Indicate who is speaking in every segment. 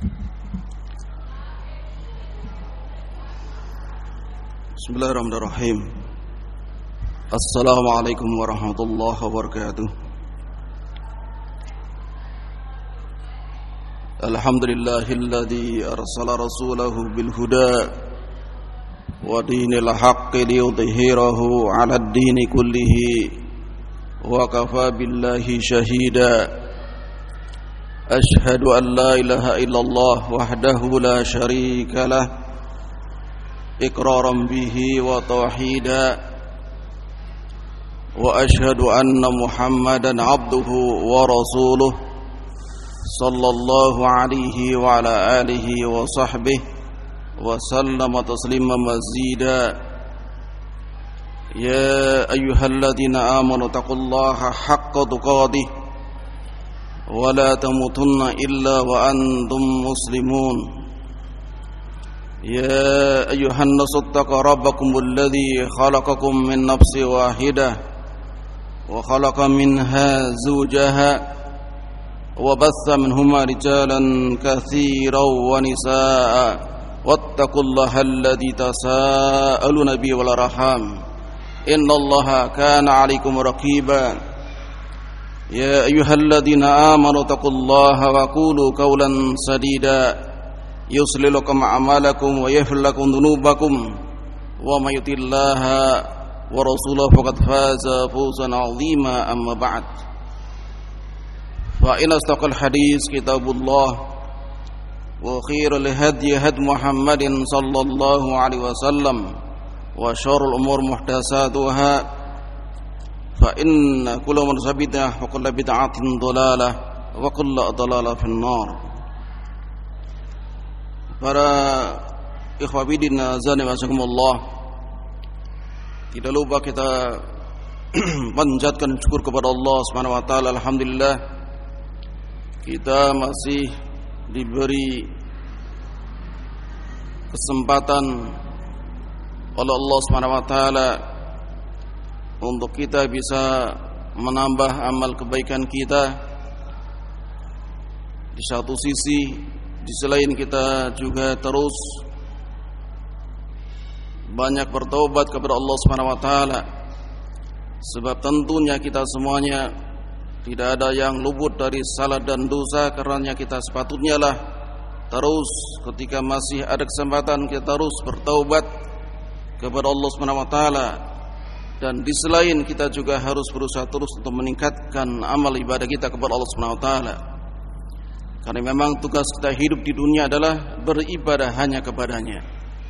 Speaker 1: Bismillahirrahmanirrahim. Assalamualaikum warahmatullahi wabarakatuh. Alhamdulillahilladzi arsala rasulahu bil huda wa dinil haqqi liyudhhirahu 'alad dini kullihi wa kafa billahi shahida. Ashhadu an la ilaha illallah wahdahu la syarika lah iqraran bihi wa tauhida wa ashhadu anna Muhammadan abduhu wa rasuluh sallallahu alaihi wa ala alihi wa sahbihi wa sallama tasliman mazida. Ya ayyuhalladzina amanu taqullaha haqqa tuqatih wa la tamutunna illa wa antum muslimun. يا أيها الناس اتقوا ربكم الذي خلقكم من نفس واحدة وخلق منها زوجها وبث منهما رجالا كثيرا ونساء واتقوا الله الذي تساءلون به والأرحام إن الله كان عليكم رقيبا يا أيها الذين آمنوا اتقوا الله وقولوا قولا سديدا يصلح لكم أعمالكم ويغفر لكم ذنوبكم ومن يطع الله ورسوله فقد فاز فوزا عظيما. أما بعد فإن أصدق الحديث كتاب الله وخير الهدي هدي محمد صلى الله عليه وسلم وشر الأمور محدثاتها فإن كل محدثة بدعة وكل بدعة ضلالة وكل ضلالة في النار. Para ikhwabidin azani wasakumullah, tidak lupa kita panjatkan syukur kepada Allah Subhanahu wa taala. Alhamdulillah kita masih diberi kesempatan oleh Allah Subhanahu wa taala untuk kita bisa menambah amal kebaikan kita. Di satu sisi, di selain kita juga terus banyak bertaubat kepada Allah Subhanahu wa taala, sebab tentunya kita semuanya tidak ada yang luput dari salah dan dosa. Karenanya kita sepatutnya lah terus ketika masih ada kesempatan kita terus bertaubat kepada Allah Subhanahu wa taala, dan di selain kita juga harus berusaha terus untuk meningkatkan amal ibadah kita kepada Allah Subhanahu wa taala. Karena memang tugas kita hidup di dunia adalah beribadah hanya kepadanya.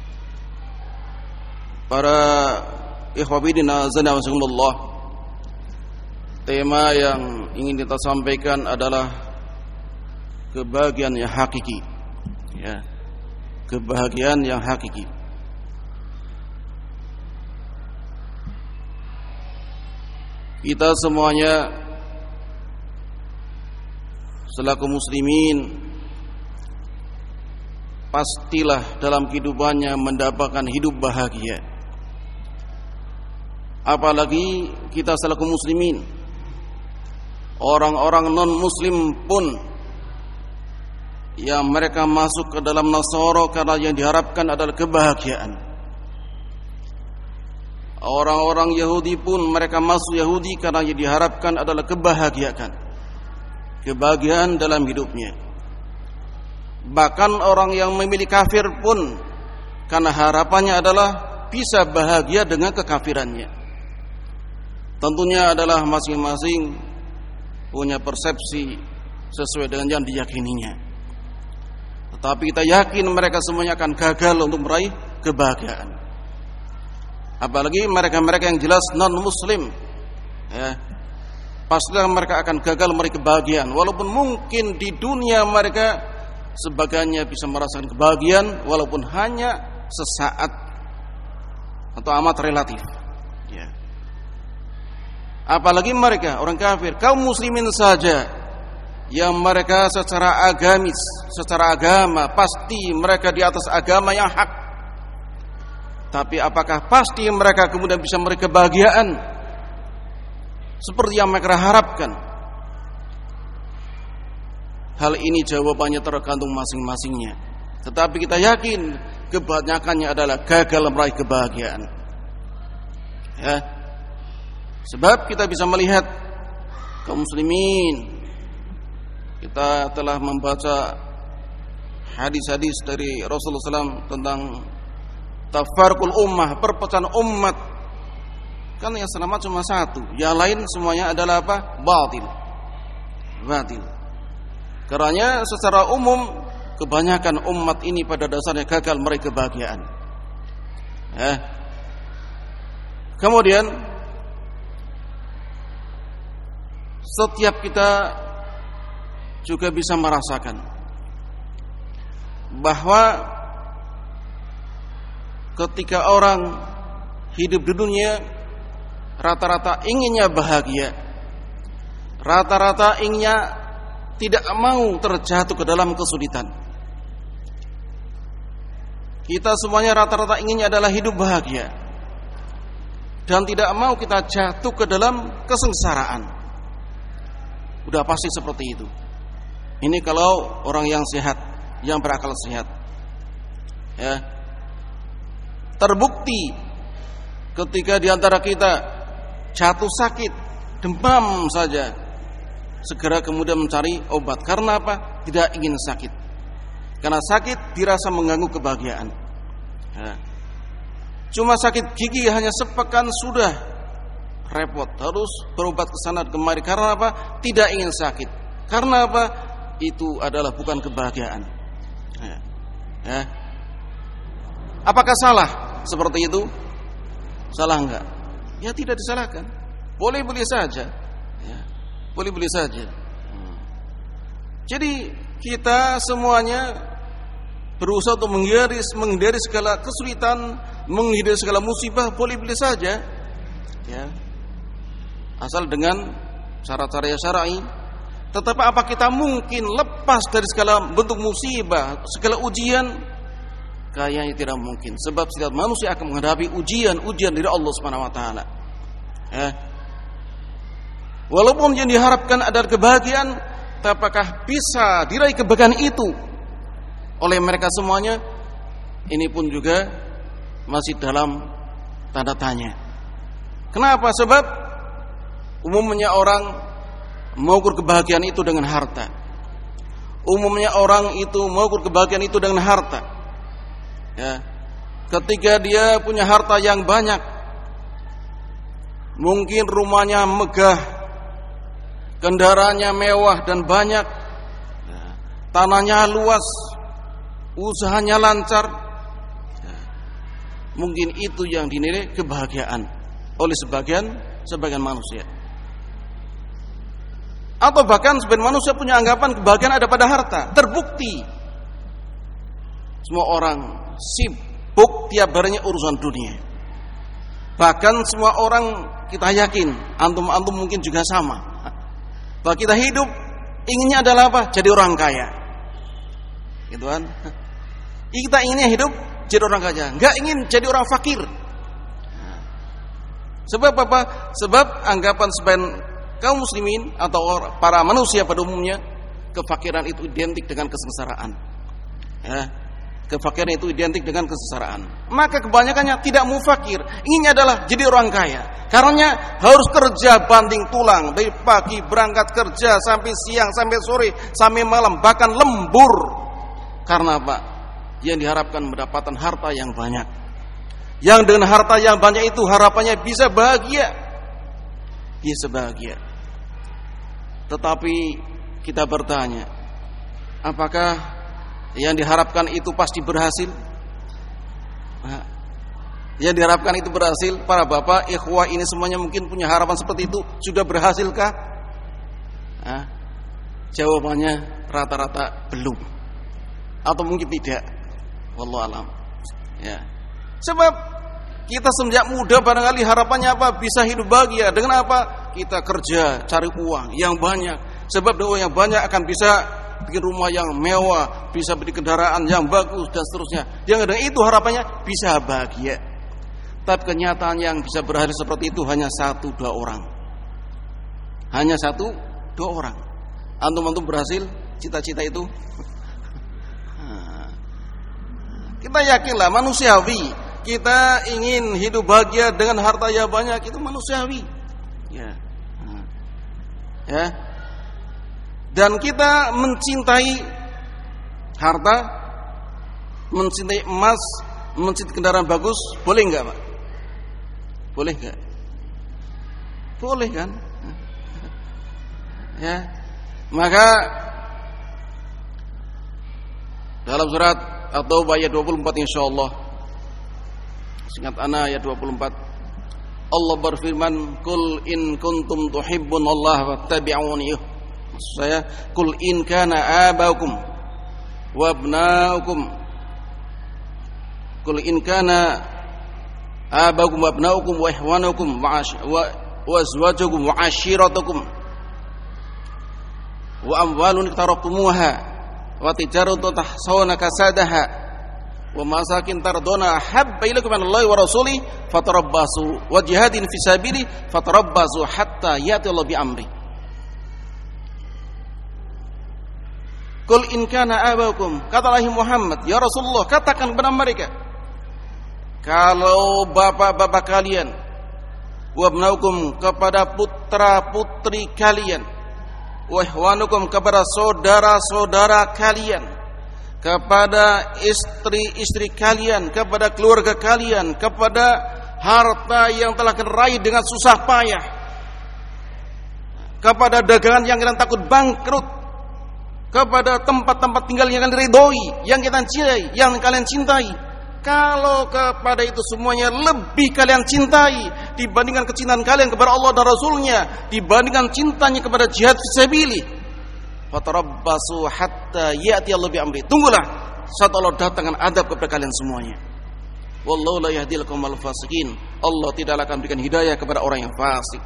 Speaker 1: Para ikhwabidin azana wasakumullah, tema yang ingin kita sampaikan adalah kebahagiaan yang hakiki. Ya, kebahagiaan yang hakiki. Kita semuanya selaku muslimin pastilah dalam kehidupannya mendapatkan hidup bahagia. Apalagi kita selaku muslimin, orang-orang non muslim pun yang mereka masuk ke dalam Nasara karena yang diharapkan adalah kebahagiaan. Orang-orang Yahudi pun mereka masuk Yahudi karena yang diharapkan adalah kebahagiaan dalam hidupnya. Bahkan orang yang memilih kafir pun karena harapannya adalah bisa bahagia dengan kekafirannya. Tentunya adalah masing-masing punya persepsi sesuai dengan yang diyakininya. Tetapi kita yakin mereka semuanya akan gagal untuk meraih kebahagiaan. Apalagi mereka-mereka yang jelas non-muslim, ya, pastilah mereka akan gagal meraih kebahagiaan. Walaupun mungkin di dunia mereka sebagiannya bisa merasakan kebahagiaan, walaupun hanya sesaat atau amat relatif. Ya. Apalagi mereka orang kafir, kaum muslimin saja yang mereka secara agamis, secara agama pasti mereka di atas agama yang hak. Tapi apakah pasti mereka kemudian bisa meraih kebahagiaan seperti yang mereka harapkan? hal ini jawabannya tergantung masing-masingnya. Tetapi kita yakin kebanyakannya adalah gagal meraih kebahagiaan. Ya. Sebab kita bisa melihat kaum muslimin, kita telah membaca hadis-hadis dari Rasulullah SAW tentang tafarqul ummah, perpecahan umat. Kan yang selamat cuma satu, yang lain semuanya adalah apa? Batil. Karena secara umum kebanyakan umat ini pada dasarnya gagal meraih kebahagiaan. Ya. Kemudian setiap kita juga bisa merasakan bahwa ketika orang hidup di dunia rata-rata inginnya bahagia, rata-rata inginnya tidak mau terjatuh ke dalam kesulitan. Kita semuanya rata-rata inginnya adalah hidup bahagia dan tidak mau kita jatuh ke dalam kesengsaraan. Udah pasti seperti itu. Ini kalau orang yang sehat, yang berakal sehat. Ya. Terbukti ketika di antara kita jatuh sakit, demam saja, segera kemudian mencari obat. Karena apa? Tidak ingin sakit. Karena sakit dirasa mengganggu kebahagiaan. Ya. Cuma sakit gigi hanya sepekan sudah repot, harus berobat ke sana kemari. Karena apa? Tidak ingin sakit. Karena apa? Itu adalah bukan kebahagiaan. Ya. Ya. Apakah salah seperti itu? Salah enggak? Ya tidak disalahkan. Boleh-boleh saja. Ya. Boleh-boleh saja. Jadi kita semuanya berusaha untuk menghindari segala kesulitan, menghindari segala musibah, boleh-boleh saja. Ya. Asal dengan cara-cara yang syar'i. Tetapi apa kita mungkin lepas dari segala bentuk musibah, segala ujian? Kayaknya tidak mungkin. Sebab setiap manusia akan menghadapi ujian dari Allah Subhanahu wa taala. Ya. Walaupun yang diharapkan adalah kebahagiaan, tapi apakah bisa diraih kebahagiaan itu oleh mereka semuanya? Ini pun juga masih dalam tanda tanya. Kenapa? Sebab umumnya orang mengukur kebahagiaan itu dengan harta. Umumnya orang itu mengukur kebahagiaan itu dengan harta. Ya. Ketika dia punya harta yang banyak, mungkin rumahnya megah, kendaraannya mewah dan banyak, ya. Tanahnya luas, usahanya lancar, ya. Mungkin itu yang dinilai kebahagiaan oleh sebagian manusia. Atau bahkan sebagian manusia punya anggapan kebahagiaan ada pada harta. Terbukti semua orang sibuk tiap harinya urusan dunia. Bahkan semua orang kita yakin, antum mungkin juga sama, bahwa kita hidup inginnya adalah apa? Jadi orang kaya. Gitu kan? Kita inginnya hidup jadi orang kaya, enggak ingin jadi orang fakir. Sebab apa? Sebab anggapan sebagian kaum muslimin atau para manusia pada umumnya, kefakiran itu identik dengan kesengsaraan. Ya. Kefakiran itu identik dengan kesengsaraan. Maka kebanyakannya tidak mau fakir, inginnya adalah jadi orang kaya. Karena harus kerja banting tulang dari pagi berangkat kerja sampai siang, sampai sore, sampai malam, bahkan lembur. Karena apa? Yang diharapkan mendapatkan harta yang banyak. Yang dengan harta yang banyak itu harapannya bisa bahagia. Bisa bahagia. Tetapi kita bertanya, apakah yang diharapkan itu pasti berhasil? Yang diharapkan itu berhasil? Para bapak, ikhwah ini semuanya mungkin punya harapan seperti itu. Sudah berhasilkah? Jawabannya rata-rata belum, atau mungkin tidak. Wallahu alam. Ya. Sebab kita sejak muda barangkali harapannya apa? Bisa hidup bahagia. Dengan apa? Kita kerja, cari uang yang banyak. Sebab uang yang banyak akan bisa bikin rumah yang mewah, bisa beli kendaraan yang bagus dan seterusnya. Yang dengan itu harapannya bisa bahagia. Tapi kenyataan yang bisa berhasil seperti itu hanya 1-2 orang. Hanya 1-2 orang. Antum berhasil cita-cita itu? Kita yakinlah manusiawi. Kita ingin hidup bahagia dengan harta yang banyak, itu manusiawi. Ya. Ya. Dan kita mencintai harta, mencintai emas, mencintai kendaraan bagus, boleh enggak, Pak? Boleh enggak? Boleh kan? Ya. Maka dalam surat At-Taubah ayat 24 insyaallah, singkat ana ayat 24, Allah berfirman, "Qul in kuntum tuhibbunallaha fattabi'uni." Maksud saya, "Qul in kana abaukum wa abnaukum." Qul in kana abaukum wa abnaukum wa ihwanukum wa azwajukum wa ashiratukum wa amwalun iqtaraftumuha wa tijaratun tahsawna kasadaha wa masakin tardona habba ilaikum minallahi wa rasuli fatarabbasu wa jihadin fi sabili fatarabbasu hatta ya'ti Allah bi amri. Qul in kana abaukum, katalah Muhammad, ya Rasulullah, katakan kepada mereka, kalau bapak-bapak kalian, wa abnaukum, kepada putra-putri kalian, wa ihwanukum, kepada saudara-saudara kalian, kepada istri-istri kalian, kepada keluarga kalian, kepada harta yang telah kalian raih dengan susah payah, kepada dagangan yang kalian takut bangkrut, kepada tempat-tempat tinggal yang kalian ridhoi, yang kalian cintai. Kalau kepada itu semuanya lebih kalian cintai dibandingkan kecintaan kalian kepada Allah dan Rasulnya, dibandingkan cintanya kepada jihad fisabilillah, fatarabbasu hatta ya'ti Allah bi amri. Tunggulah saat Allah datangkan adab kepada kalian semuanya. Wallahu la yahdil qaumal fasiqin. Allah tidak akan berikan hidayah kepada orang yang fasik.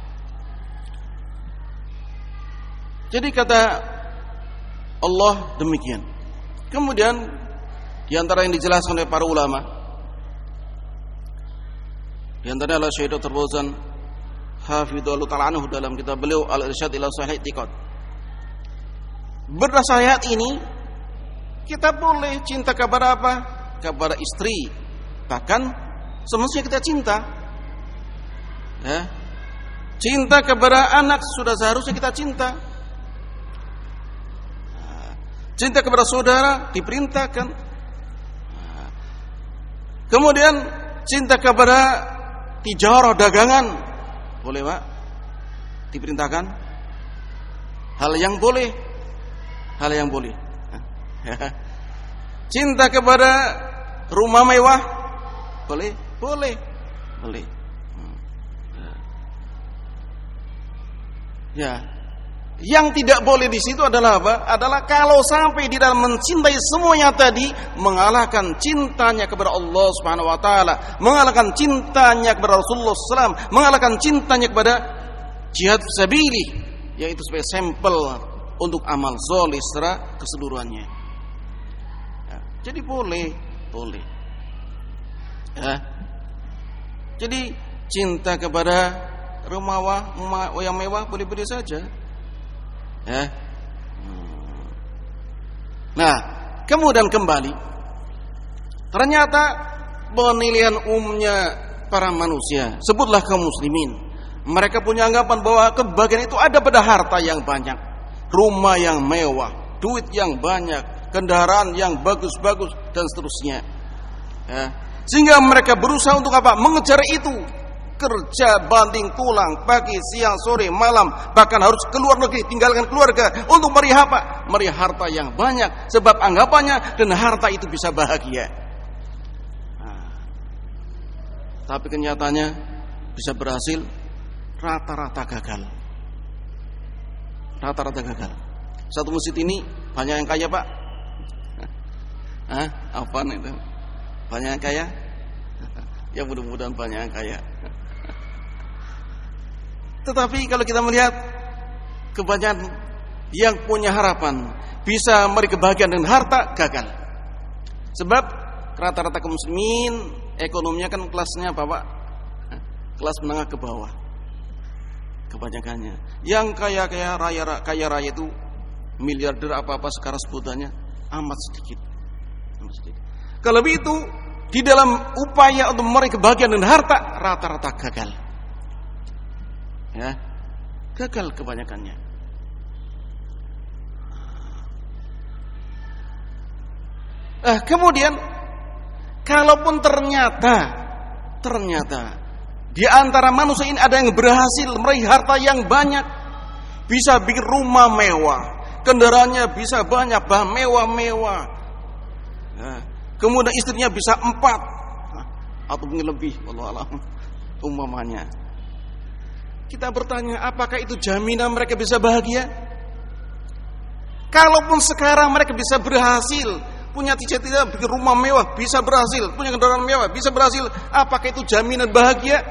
Speaker 1: Jadi kata Allah demikian. Kemudian di antara yang dijelaskan oleh para ulama, di antaranya adalah Syekh Dr. Fauzan hafizallahu ta'ala anhu dalam kitab beliau Al-Irsyad ila Sahih I'tiqad. Berdasar ayat ini kita boleh cinta kepada apa? Kepada istri. Bahkan semestinya kita cinta. Ya. Cinta kepada anak sudah seharusnya kita cinta. Cinta kepada saudara diperintahkan. Kemudian cinta kepada tijarah, dagangan, boleh Pak? Diperintahkan. Hal yang boleh. Cinta kepada rumah mewah, boleh. Ya. Yang tidak boleh di situ adalah apa? Adalah kalau sampai di dalam mencintai semuanya tadi mengalahkan cintanya kepada Allah Subhanahu wa taala, mengalahkan cintanya kepada Rasulullah SAW, mengalahkan cintanya kepada jihad fisabilillah, yaitu sebagai sampel untuk amal soleh secara keseluruhannya. Ya, jadi boleh. Ya. Jadi cinta kepada rumah yang mewah boleh-boleh saja. Ya. Nah, kemudian kembali, ternyata penilaian umumnya para manusia, sebutlah kaum muslimin, mereka punya anggapan bahwa kebahagiaan itu ada pada harta yang banyak, rumah yang mewah, duit yang banyak, kendaraan yang bagus-bagus dan seterusnya. Ya. Sehingga mereka berusaha untuk apa? Mengejar itu. Kerja banting tulang pagi, siang, sore, malam, bahkan harus keluar negeri, tinggalkan keluarga untuk meraih apa? Meraih harta yang banyak, sebab anggapannya dan harta itu bisa bahagia. Nah, tapi kenyataannya bisa berhasil, rata-rata gagal. Satu masjid ini banyak yang kaya Pak. Apaan itu? Banyak yang kaya? Ya mudah-mudahan banyak yang kaya. Tetapi kalau kita melihat kebanyakan yang punya harapan bisa meraih kebahagiaan dengan harta, gagal. Sebab rata-rata kaum muslimin ekonominya kan kelasnya apa Pak? Kelas menengah ke bawah. Kebanyakannya. Yang kaya raya itu miliarder apa sekarang sebutannya amat sedikit. Kalau begitu di dalam upaya untuk meraih kebahagiaan dan harta rata-rata gagal. Ya, gagal kebanyakannya. Kemudian kalaupun ternyata di antara manusia ini ada yang berhasil meraih harta yang banyak, bisa bikin rumah mewah, kendaraannya bisa banyak, bahan mewah-mewah, kemudian istrinya bisa 4 atau mungkin lebih, wallahu a'lam, umpamanya. Kita bertanya, apakah itu jaminan mereka bisa bahagia? Kalaupun sekarang mereka bisa berhasil, punya cita-cita bikin rumah mewah, bisa berhasil, punya kendaraan mewah, bisa berhasil, apakah itu jaminan bahagia?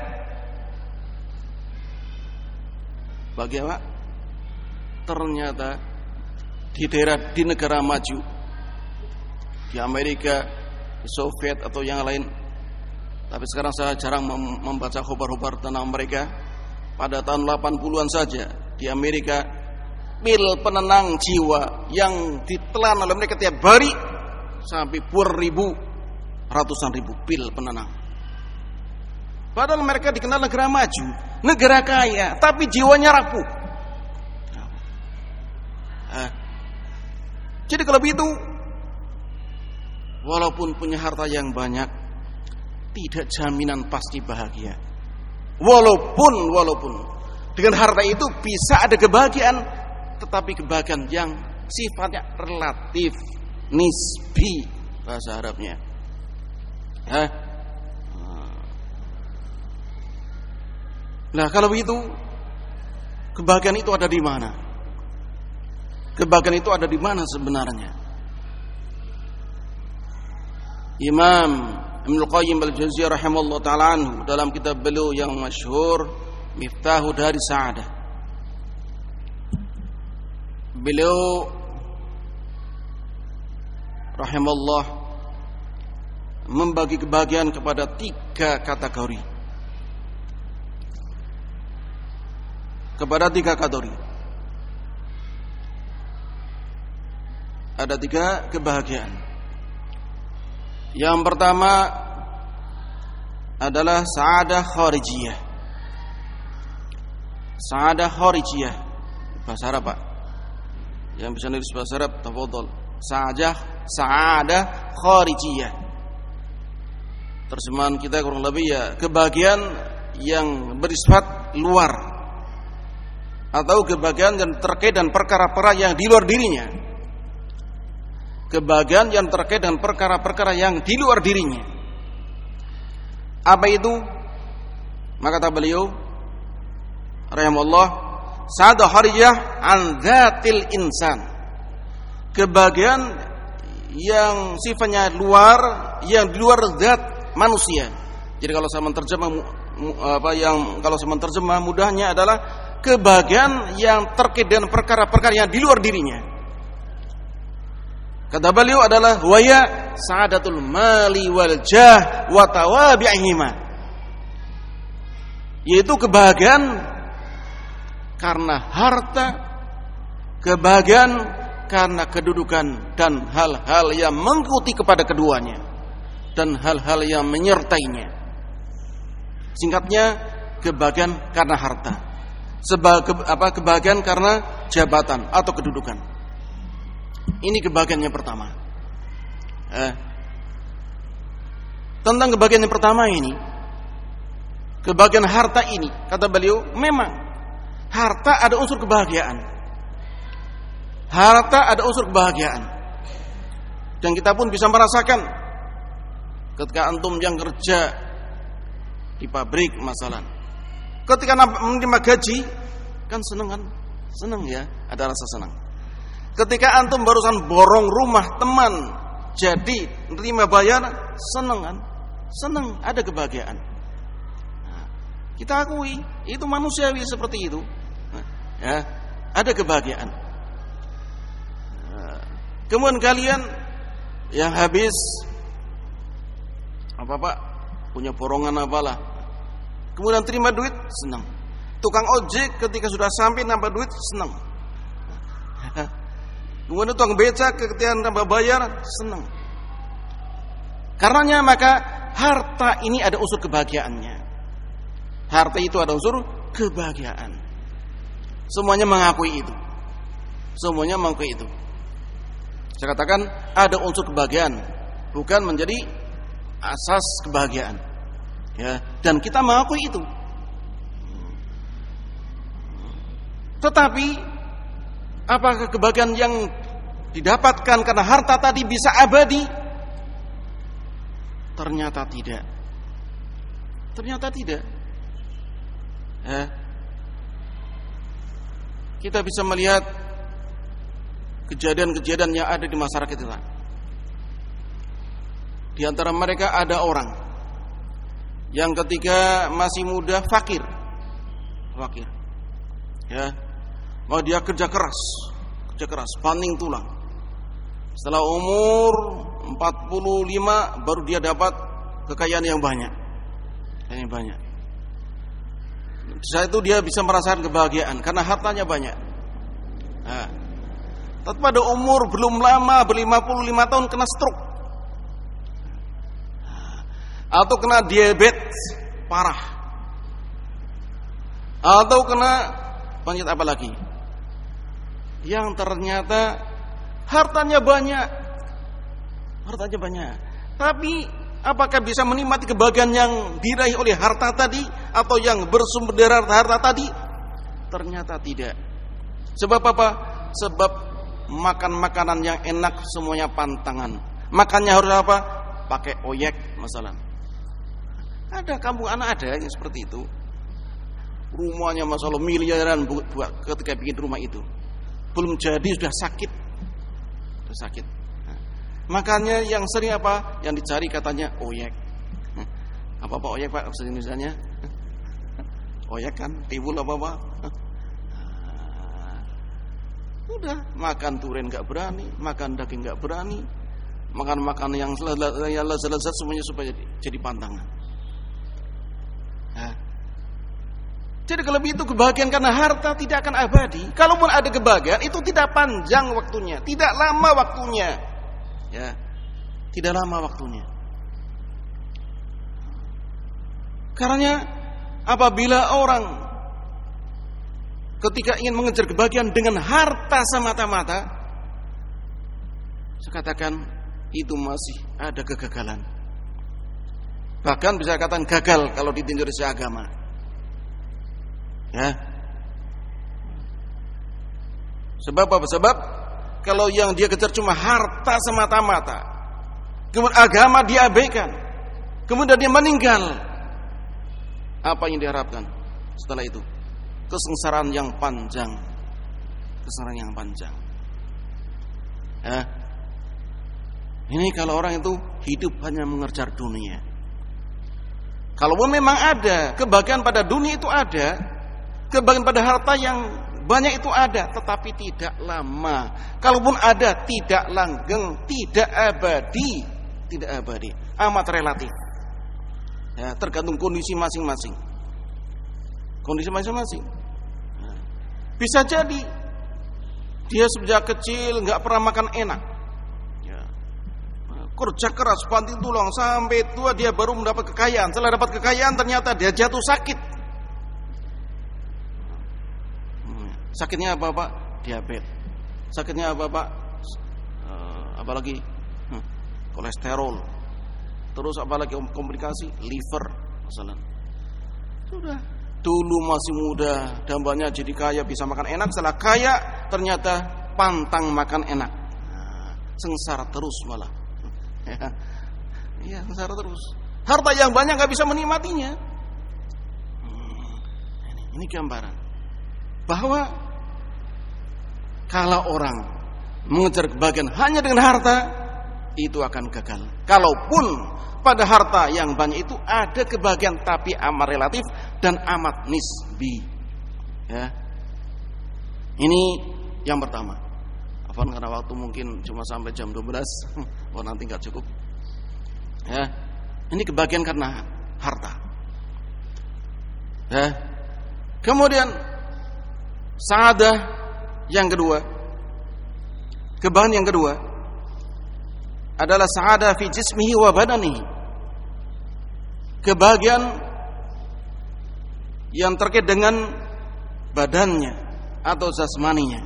Speaker 1: Bagaimana? Ternyata di negara maju, di Amerika, di Soviet atau yang lain, tapi sekarang saya jarang membaca khabar-khabar tentang mereka. Pada tahun 80-an saja di Amerika, pil penenang jiwa yang ditelan oleh mereka tiap hari sampai ratusan ribu pil penenang. Padahal mereka dikenal negara maju, negara kaya, tapi jiwanya rapuh. Jadi kalau begitu, walaupun punya harta yang banyak, tidak jaminan pasti bahagia. Walaupun dengan harta itu bisa ada kebahagiaan, tetapi kebahagiaan yang sifatnya relatif, nisbi bahasa Arabnya. Nah, kalau begitu, kebahagiaan itu ada di mana? Kebahagiaan itu ada di mana sebenarnya? Imam Ibnul Qayyim Al-Jauziyah rahimahullah ta'ala anhu dalam kitab beliau yang masyhur Miftahu Dari Sa'adah, beliau rahimahullah membagi kebahagiaan kepada 3 kategori. Ada 3 kebahagiaan. Yang pertama adalah sa'adah kharijiyah. Sa'adah kharijiyah bahasa Arab, Pak. Yang bisa nulis bahasa Arab, tafadhol. Sa'adah kharijiyah. Terjemahan kita kurang lebih ya kebahagiaan yang bersifat luar, atau kebahagiaan yang terkait dengan perkara-perkara yang di luar dirinya. Kebahagiaan yang terkait dengan perkara-perkara yang di luar dirinya. Apa itu? Maka kata beliau rahimahullah, sa'adah kharijiyah an dzatil insan. Kebahagiaan yang sifatnya luar, yang di luar zat manusia. Jadi kalau saya menerjemah mudahnya adalah kebahagiaan yang terkait dengan perkara-perkara yang di luar dirinya. Kata beliau adalah waya sa'adatul mali wal jah wa tawabi'ihima, yaitu kebahagiaan karena harta, kebahagiaan karena kedudukan dan hal-hal yang mengikuti kepada keduanya, dan hal-hal yang menyertainya. Singkatnya, kebahagiaan karena harta, kebahagiaan karena jabatan atau kedudukan. Ini kebahagiaan yang pertama. Tentang kebahagiaan yang pertama ini, kebahagiaan harta ini, kata beliau, memang harta ada unsur kebahagiaan. Harta ada unsur kebahagiaan. Dan kita pun bisa merasakan ketika antum yang kerja di pabrik masalah, ketika menerima gaji kan senang ya, ada rasa senang. Ketika antum barusan borong rumah teman jadi menerima bayar, senang kan? Senang, ada kebahagiaan. Nah, kita akui itu manusiawi seperti itu. Ya, ada kebahagiaan. Kemudian kalian yang habis apa Pak, punya borongan apalah, kemudian terima duit, senang. Tukang ojek ketika sudah sampai nampak duit, senang. Kemudian tukang beca ketika tambah bayar senang. Karenanya maka harta ini ada unsur kebahagiaannya. Harta itu ada unsur kebahagiaan. Semuanya mengakui itu. Semuanya mengakui itu. Saya katakan ada unsur kebahagiaan, bukan menjadi asas kebahagiaan. Ya, dan kita mengakui itu. Tetapi apakah kebahagiaan yang didapatkan karena harta tadi bisa abadi? Ternyata tidak. Ternyata tidak. Ya. Kita bisa melihat kejadian-kejadian yang ada di masyarakat kita. Di antara mereka ada orang yang ketika masih muda fakir. Ya. Mau dia kerja keras, banting tulang. Setelah umur 45 baru dia dapat kekayaan yang banyak. Saat itu dia bisa merasakan kebahagiaan karena hartanya banyak. Nah, tapi pada umur belum lama, ber-55 tahun kena stroke. Atau kena diabetes parah. Atau kena penyakit apa lagi? Yang ternyata hartanya banyak. Tapi apakah bisa menikmati kebahagiaan yang diraih oleh harta tadi atau yang bersumber dari harta tadi? Ternyata tidak. Sebab apa? Sebab makan makanan yang enak semuanya pantangan. Makannya harus apa? Pakai oyek masalah. Ada kampung anak ada yang seperti itu. Rumahnya masalah miliaran buat ketika bikin rumah itu. Belum jadi sudah sakit. Nah, makanya yang sering apa? Yang dicari katanya oyek. Apa oyek Pak? Maksud Indonesianya? Oyek kan? Tiwul apa? Udah makan durian enggak berani, makan daging enggak berani, makan yang lezat semuanya supaya jadi pantangan. Nah, jadi kalau itu kebahagiaan karena harta tidak akan abadi. Kalaupun ada kebahagiaan itu tidak panjang waktunya, tidak lama waktunya. Ya. Tidak lama waktunya. Karena apabila orang ketika ingin mengejar kebahagiaan dengan harta semata-mata, saya katakan itu masih ada kegagalan. Bahkan bisa katakan gagal kalau ditinjau dari agama. Ya. Sebab apa? Sebab kalau yang dia kejar cuma harta semata-mata, kemudian agama diabaikan, kemudian dia meninggal, apa yang diharapkan setelah itu? Kesengsaraan yang panjang. Ya. Ini kalau orang itu hidup hanya mengejar dunia. Kalaupun memang ada kebahagiaan pada dunia itu ada, kebahagiaan pada harta yang banyak itu ada, tetapi tidak lama. Kalaupun ada, tidak langgeng, tidak abadi, amat relatif. Ya, tergantung kondisi masing-masing. Nah, bisa jadi dia sejak kecil nggak pernah makan enak. Ya. Kerja keras, banting tulang sampai tua dia baru mendapat kekayaan. Setelah dapat kekayaan ternyata dia jatuh sakit. Sakitnya apa Pak? Diabetes. Sakitnya apa Pak? Apalagi kolesterol. Terus apalagi komplikasi liver masalah. Sudah. Dulu masih muda, dambanya jadi kaya, bisa makan enak. Setelah kaya ternyata pantang makan enak. Sengsara terus malah. Iya, sengsara terus. Harta yang banyak gak bisa menikmatinya. Ini gambaran bahwa kalau orang mengejar kebahagiaan hanya dengan harta, itu akan gagal. Kalaupun pada harta yang banyak itu ada kebahagiaan, tapi amat relatif dan amat nisbi. Ya. Ini yang pertama. Afwan karena waktu mungkin cuma sampai jam 12. Oh, nanti enggak cukup. Ya. Ini kebahagiaan karena harta. Ya. Kemudian saadah yang kedua, Kebahagiaan yang kedua adalah sa'adah fi jismihi wa badanihi. Kebahagiaan yang terkait dengan badannya atau jasmaninya.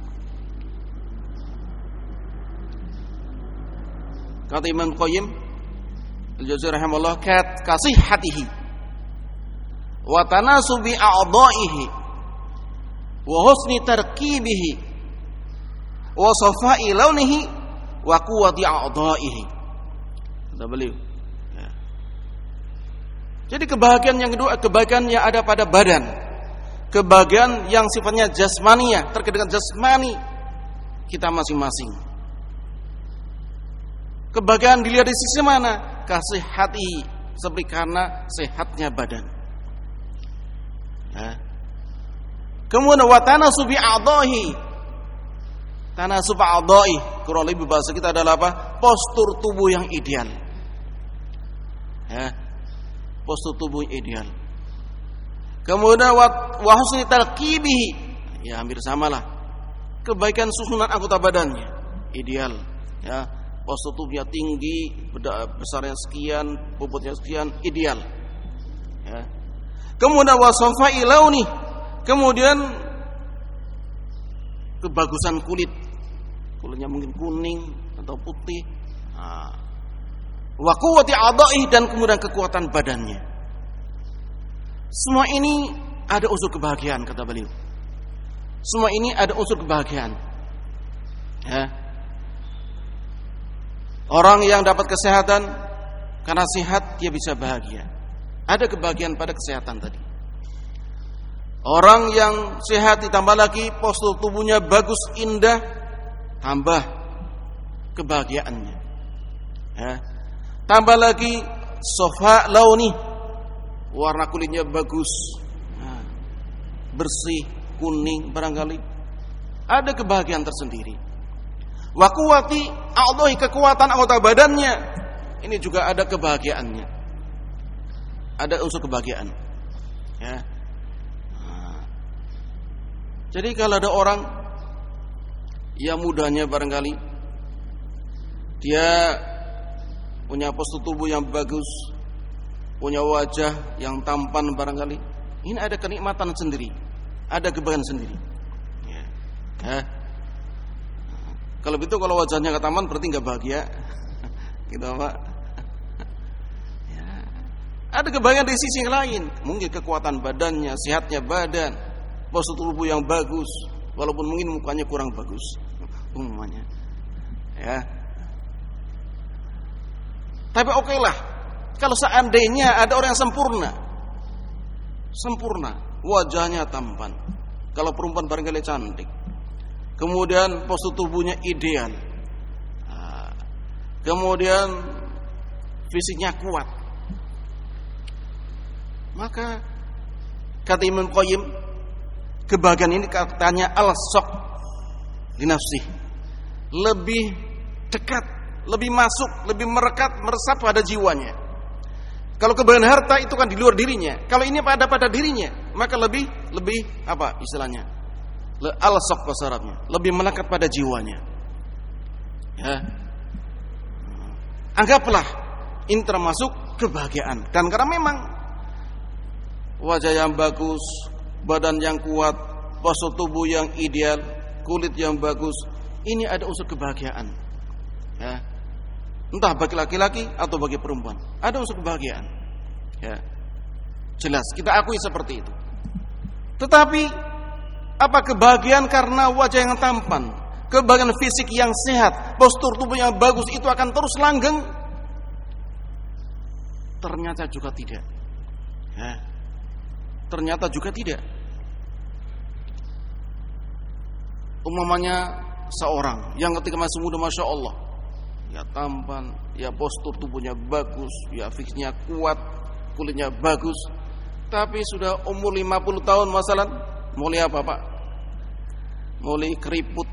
Speaker 1: Kata Imam Qayyim al-Jauziyyi rahimahullah, kasihhatihi wa tanasubi a'dha'ihi wa husni tarkibihi wa safai launihi wa quwwati a'dha'ihi. Kata beliau. Ya. Jadi kebahagiaan yang kedua, kebahagiaan yang ada pada badan. Kebahagiaan yang sifatnya jasmania, terkait dengan jasmani kita masing-masing. Kebahagiaan dilihat di sisi mana? Kasih hati, seperti karena sehatnya badan. Ya. Kemudian watana subi a'dhahi. Tanasub a'dha'i, kurang lebih bahasa kita adalah apa? Postur tubuh yang ideal. Ya. Postur tubuh yang ideal. Kemudian wa husni tarkibihi. Ya, hampir samalah. Kebaikan susunan anggota badannya ideal, ya. Postur tubuhnya tinggi, besarnya sekian, bobotnya sekian, ideal. Ya. Kemudian wasafai launi, kemudian kebagusan kulitnya mungkin kuning atau putih. Wa quwwati a'dha'i, dan kemudian kekuatan badannya. Semua ini ada unsur kebahagiaan, kata beliau. Semua ini ada unsur kebahagiaan. Ya. Orang yang dapat kesehatan, karena sehat dia bisa bahagia. Ada kebahagiaan pada kesehatan tadi. Orang yang sehat ditambah lagi postur tubuhnya bagus, indah, tambah kebahagiaannya. Ya. Tambah lagi sofa launi, warna kulitnya bagus, bersih, kuning barangkali. Ada kebahagiaan tersendiri. Wa quwwati a'dha'i, kekuatan anggota badannya, ini juga ada kebahagiaannya. Ada unsur kebahagiaan. Ya. Jadi kalau ada orang yang mudanya barangkali dia punya postur tubuh yang bagus, punya wajah yang tampan barangkali, ini ada kenikmatan sendiri, ada kebahagiaan sendiri. Ya. Kalau begitu, kalau wajahnya nggak tampan berarti nggak bahagia, gitu Pak. Ya. Ada kebahagiaan di sisi yang lain, mungkin kekuatan badannya, sehatnya badan, postur tubuh yang bagus, walaupun mungkin mukanya kurang bagus, umumnya. Ya. Tapi oke lah, kalau seandainya ada orang yang sempurna, wajahnya tampan, kalau perempuan barangkali cantik, kemudian postur tubuhnya ideal, kemudian fisiknya kuat, maka kata Imam Qayyim, kebahagiaan ini katanya al-saq li nafsih, lebih dekat, lebih masuk, lebih meresap pada jiwanya. Kalau kebahagiaan harta itu kan di luar dirinya, kalau ini pada dirinya, maka lebih apa istilahnya? Al-saq bahasa Arabnya, lebih melekat pada jiwanya. Ya. Anggaplah ini termasuk kebahagiaan. Dan karena memang wajah yang bagus, badan yang kuat, postur tubuh yang ideal, kulit yang bagus, ini ada unsur kebahagiaan. Ya. Entah bagi laki-laki atau bagi perempuan, ada unsur kebahagiaan. Ya. Jelas, kita akui seperti itu. Tetapi apa kebahagiaan karena wajah yang tampan, kebahagiaan fisik yang sehat, postur tubuh yang bagus itu akan terus langgeng? Ternyata juga tidak. Ya. Ternyata juga tidak. Umpamanya seorang yang ketika masih muda, masya Allah, ya tampan, ya postur tubuhnya bagus, ya fisiknya kuat, kulitnya bagus, tapi sudah umur 50 tahun masalah, mulai apa Pak? Mulai keriput.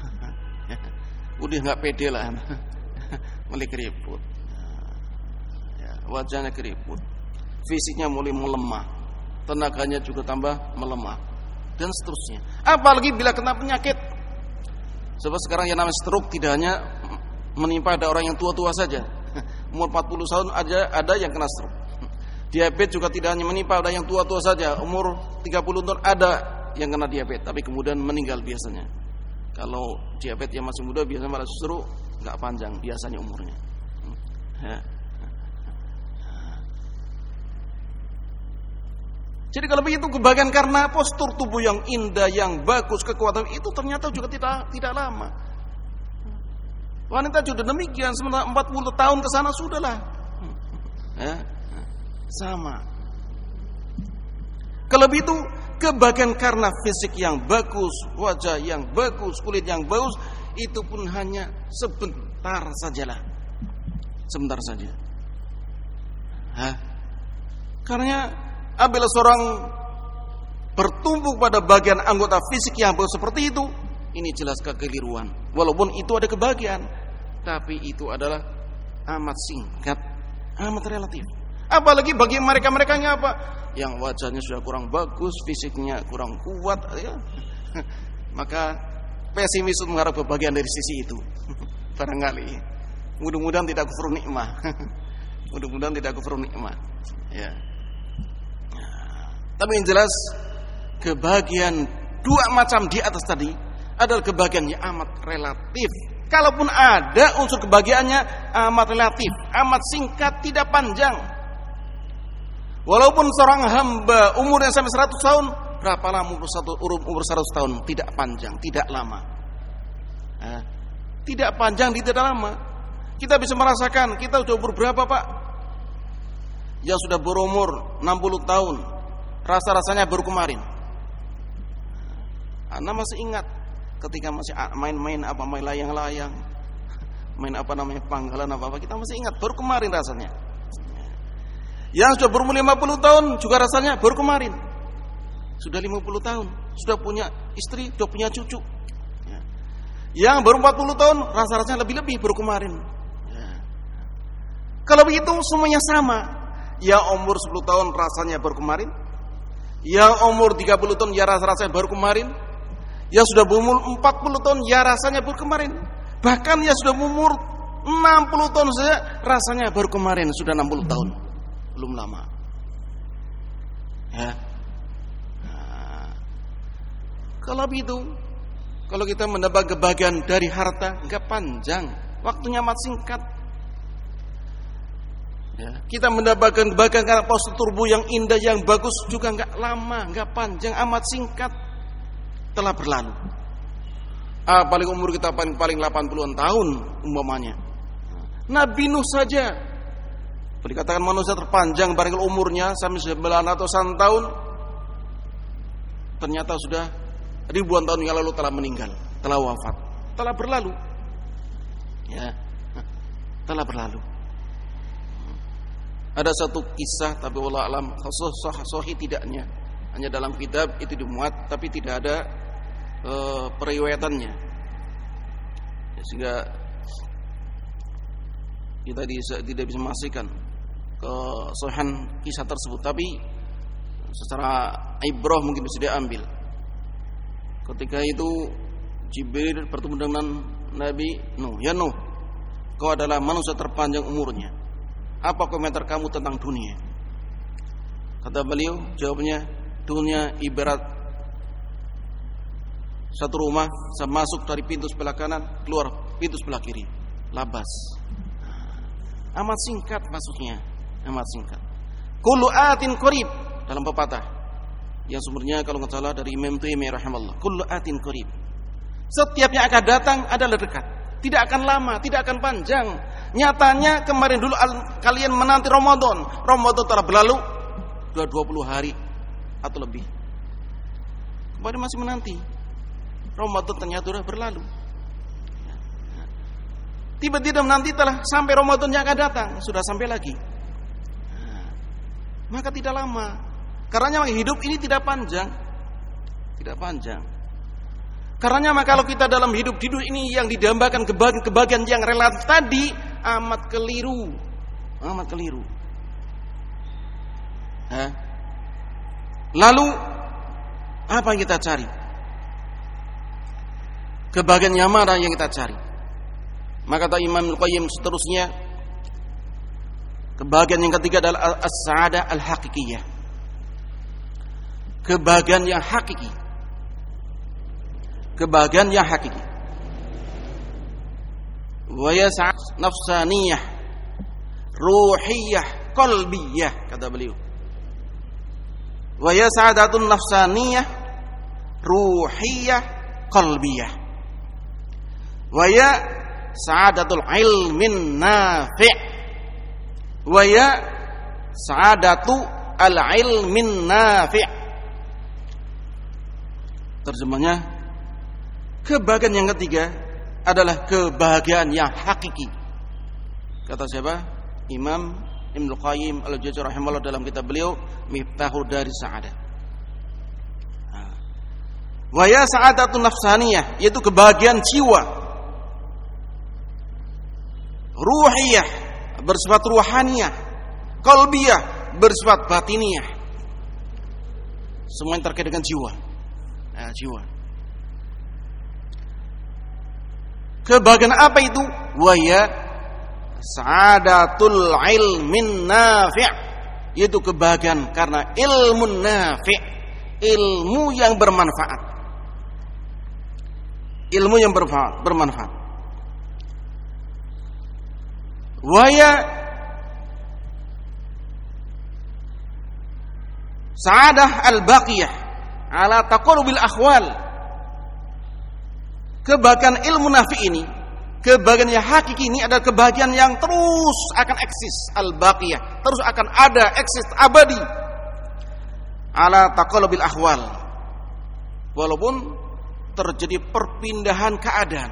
Speaker 1: Udah nggak pede lah. Mulai keriput. Ya, wajahnya keriput. Fisiknya mulai melemah. Tenaganya juga tambah melemah. Dan seterusnya. Apalagi bila kena penyakit. Sebab sekarang yang namanya stroke tidak hanya menimpa ada orang yang tua-tua saja. Umur 40 tahun aja ada yang kena stroke. Diabetes juga tidak hanya menimpa ada yang tua-tua saja. Umur 30 tahun ada yang kena diabetes, tapi kemudian meninggal biasanya. Kalau diabetes yang masih muda biasanya malah justru enggak panjang biasanya umurnya. Ya. Jadi kalau begitu kebahagiaan karena postur tubuh yang indah, yang bagus, kekuatan itu ternyata juga tidak lama. Wanita juga demikian, sementara 40 tahun ke sana sudahlah. Ya, sama. Kalau begitu kebahagiaan karena fisik yang bagus, wajah yang bagus, kulit yang bagus, itu pun hanya sebentar sajalah. Sebentar saja. Karena apabila seorang bertumbuh pada bagian anggota fisik yang bagus seperti itu, ini jelas kekeliruan. Walaupun itu ada kebahagiaan, tapi itu adalah amat singkat, amat relatif. Apalagi bagi mereka-mereka yang apa? Yang wajahnya sudah kurang bagus, fisiknya kurang kuat, ya. Maka pesimis mengharap kebahagiaan dari sisi itu. Barangkali. Mudah-mudahan tidak kufur nikmah. Mudah-mudahan tidak kufur nikmah. Ya. Tapi yang jelas kebahagiaan dua macam di atas tadi adalah kebahagiaan yang amat relatif. Kalaupun ada unsur kebahagiaannya amat relatif, amat singkat, tidak panjang. Walaupun seorang hamba umurnya sampai 100 tahun, berapa lama umur 100 tahun? Tidak panjang, tidak lama. Tidak panjang, tidak lama. Kita bisa merasakan, kita sudah umur berapa, Pak? Yang sudah berumur 60 tahun. Rasa-rasanya baru kemarin. Anda masih ingat ketika masih main-main main layang-layang, main panggalan apa kita masih ingat baru kemarin rasanya. Yang sudah berumur 50 tahun juga rasanya baru kemarin. Sudah 50 tahun, sudah punya istri, sudah punya cucu. Yang baru 40 tahun rasa-rasanya lebih-lebih baru kemarin. Kalau begitu semuanya sama. Yang umur 10 tahun rasanya baru kemarin. Yang umur 30 tahun ya rasanya baru kemarin. Yang sudah berumur 40 tahun ya rasanya baru kemarin. Bahkan yang sudah berumur 60 tahun saja rasanya baru kemarin. Sudah 60 tahun. Belum lama. Ya. Kalau begitu, kalau kita mendapat kebahagiaan dari harta, enggak panjang, waktunya amat singkat. Ya, kita mendapatkan kebahagiaan karena postur tubuh yang indah, yang bagus juga enggak lama, enggak panjang, amat singkat, telah berlalu. Paling umur kita paling 80-an tahun umpamanya. Nabi Nuh saja, dikatakan manusia terpanjang barangkali umurnya sampai 900-an tahun, ternyata sudah ribuan tahun yang lalu telah meninggal, telah wafat, telah berlalu. Ya, telah berlalu. Ada satu kisah, tapi wallahu alam sahih tidaknya, hanya dalam kitab itu dimuat, tapi tidak ada periwayatannya, sehingga kita tidak bisa memastikan kesahihan kisah tersebut. Tapi secara ibrah mungkin bisa diambil. Ketika itu Jibril bertemu dengan Nabi Nuh. Ya Nuh, kau adalah manusia terpanjang umurnya. Apa komentar kamu tentang dunia? Kata beliau, jawabnya, dunia ibarat satu rumah, saya masuk dari pintu sebelah kanan, keluar pintu sebelah kiri, labas. Amat singkat maksudnya, amat singkat. Kullu atin qarib, dalam pepatah yang sumbernya kalau nggak salah dari Imam Taimiyah rahimahullah. Kullu atin qarib, setiap yang akan datang adalah dekat, tidak akan lama, tidak akan panjang. Nyatanya kemarin dulu kalian menanti Ramadan telah berlalu, sudah 20 hari atau lebih. Kemarin masih menanti. Ramadan ternyata sudah berlalu. Tiba-tiba menanti telah sampai Ramadan yang akan datang, sudah sampai lagi. Maka tidak lama. Karena hidup ini tidak panjang. Tidak panjang. Karena kalau kita dalam hidup ini yang didambakan kebahagiaan yang relatif tadi amat keliru. Amat keliru. Lalu apa yang kita cari? Kebahagiaan yang mana yang kita cari? Maka kata Imam Al-Qayyim seterusnya, kebahagiaan yang ketiga adalah as-sa'adah al-haqiqiyah. Kebahagiaan yang hakiki. Kebahagiaan yang hakiki. Wa ya nafsaniyah, ruhiyah, qalbiyah, kata beliau. Wa ya sa'adatun nafsaniyah, ruhiyah, qalbiyah. Wa ya sa'adatul ilmin nafi'. Wa ya sa'adatu al-ilmin nafi'. Terjemahnya, kebahagiaan yang ketiga adalah kebahagiaan yang hakiki. Kata siapa? Imam Ibnu Qayyim Al-Jauziyah rahimahullah dalam kitab beliau Miftahul Daris Sa'adah. Wa ya sa'adatun nafsaniyah, yaitu kebahagiaan jiwa. Ruhiyah, bersifat ruhaniyah. Qalbiyah, bersifat batiniyah. Semua yang terkait dengan jiwa. Jiwa. Kebahagiaan apa itu? Wa ya sa'adatul ilmin nafi', yaitu kebahagiaan karena ilmu nafi', ilmu yang bermanfaat. Ilmu yang bermanfaat. Wa ya sa'adah al-baqiyah ala taqarrubil akhwal. Kebahagiaan ilmu nafi ini, kebahagiaan yang hakiki ini adalah kebahagiaan yang terus akan eksis, al-baqiyah, terus akan ada, eksis, abadi. Ala taqarrubil akhwal. Walaupun terjadi perpindahan keadaan.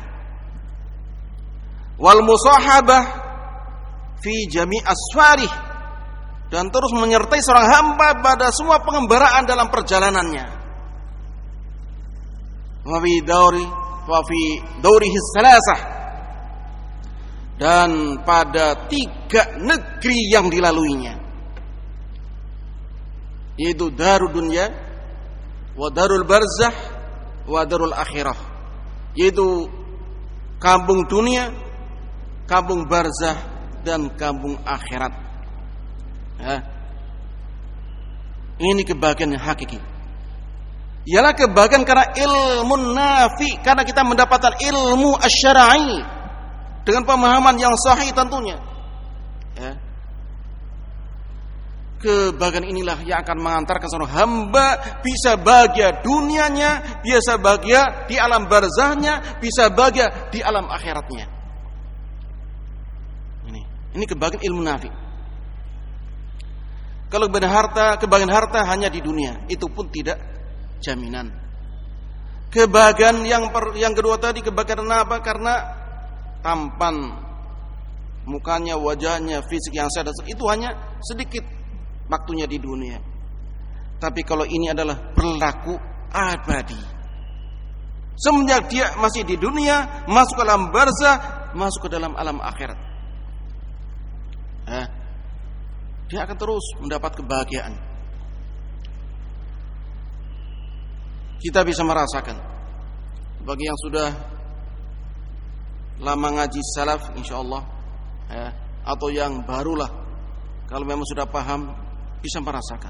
Speaker 1: Wal musahabah fi jami' asfarih, dan terus menyertai seorang hamba pada semua pengembaraan dalam perjalanannya. Wa fi daurihi salasah, dan pada 3 negeri yang dilaluinya, yaitu darud dunya, wa darul barzah, wa darul akhirah, yaitu kampung dunia, kampung barzah, dan kampung akhirat. Ini kebahagiaan yang hakiki. Ialah kebahagiaan karena ilmu nafi, karena kita mendapatkan ilmu asy-syar'i dengan pemahaman yang sahih tentunya. Kebahagiaan inilah yang akan mengantarkan seorang hamba bisa bahagia dunianya, bisa bahagia di alam barzahnya, bisa bahagia di alam akhiratnya. Ini kebahagiaan ilmu nafi. Kalau kebahagiaan harta hanya di dunia, itu pun tidak jaminan. Kebahagiaan yang kedua tadi, kebahagiaan apa? Karena tampan mukanya, wajahnya, fisik yang sehat, itu hanya sedikit waktunya di dunia. Tapi kalau ini adalah berlaku abadi. Semenjak dia masih di dunia, masuk ke alam barzah, masuk ke dalam alam akhirat, dia akan terus mendapat kebahagiaan. Kita bisa merasakan, bagi yang sudah lama ngaji salaf insyaallah, atau yang barulah, kalau memang sudah paham, bisa merasakan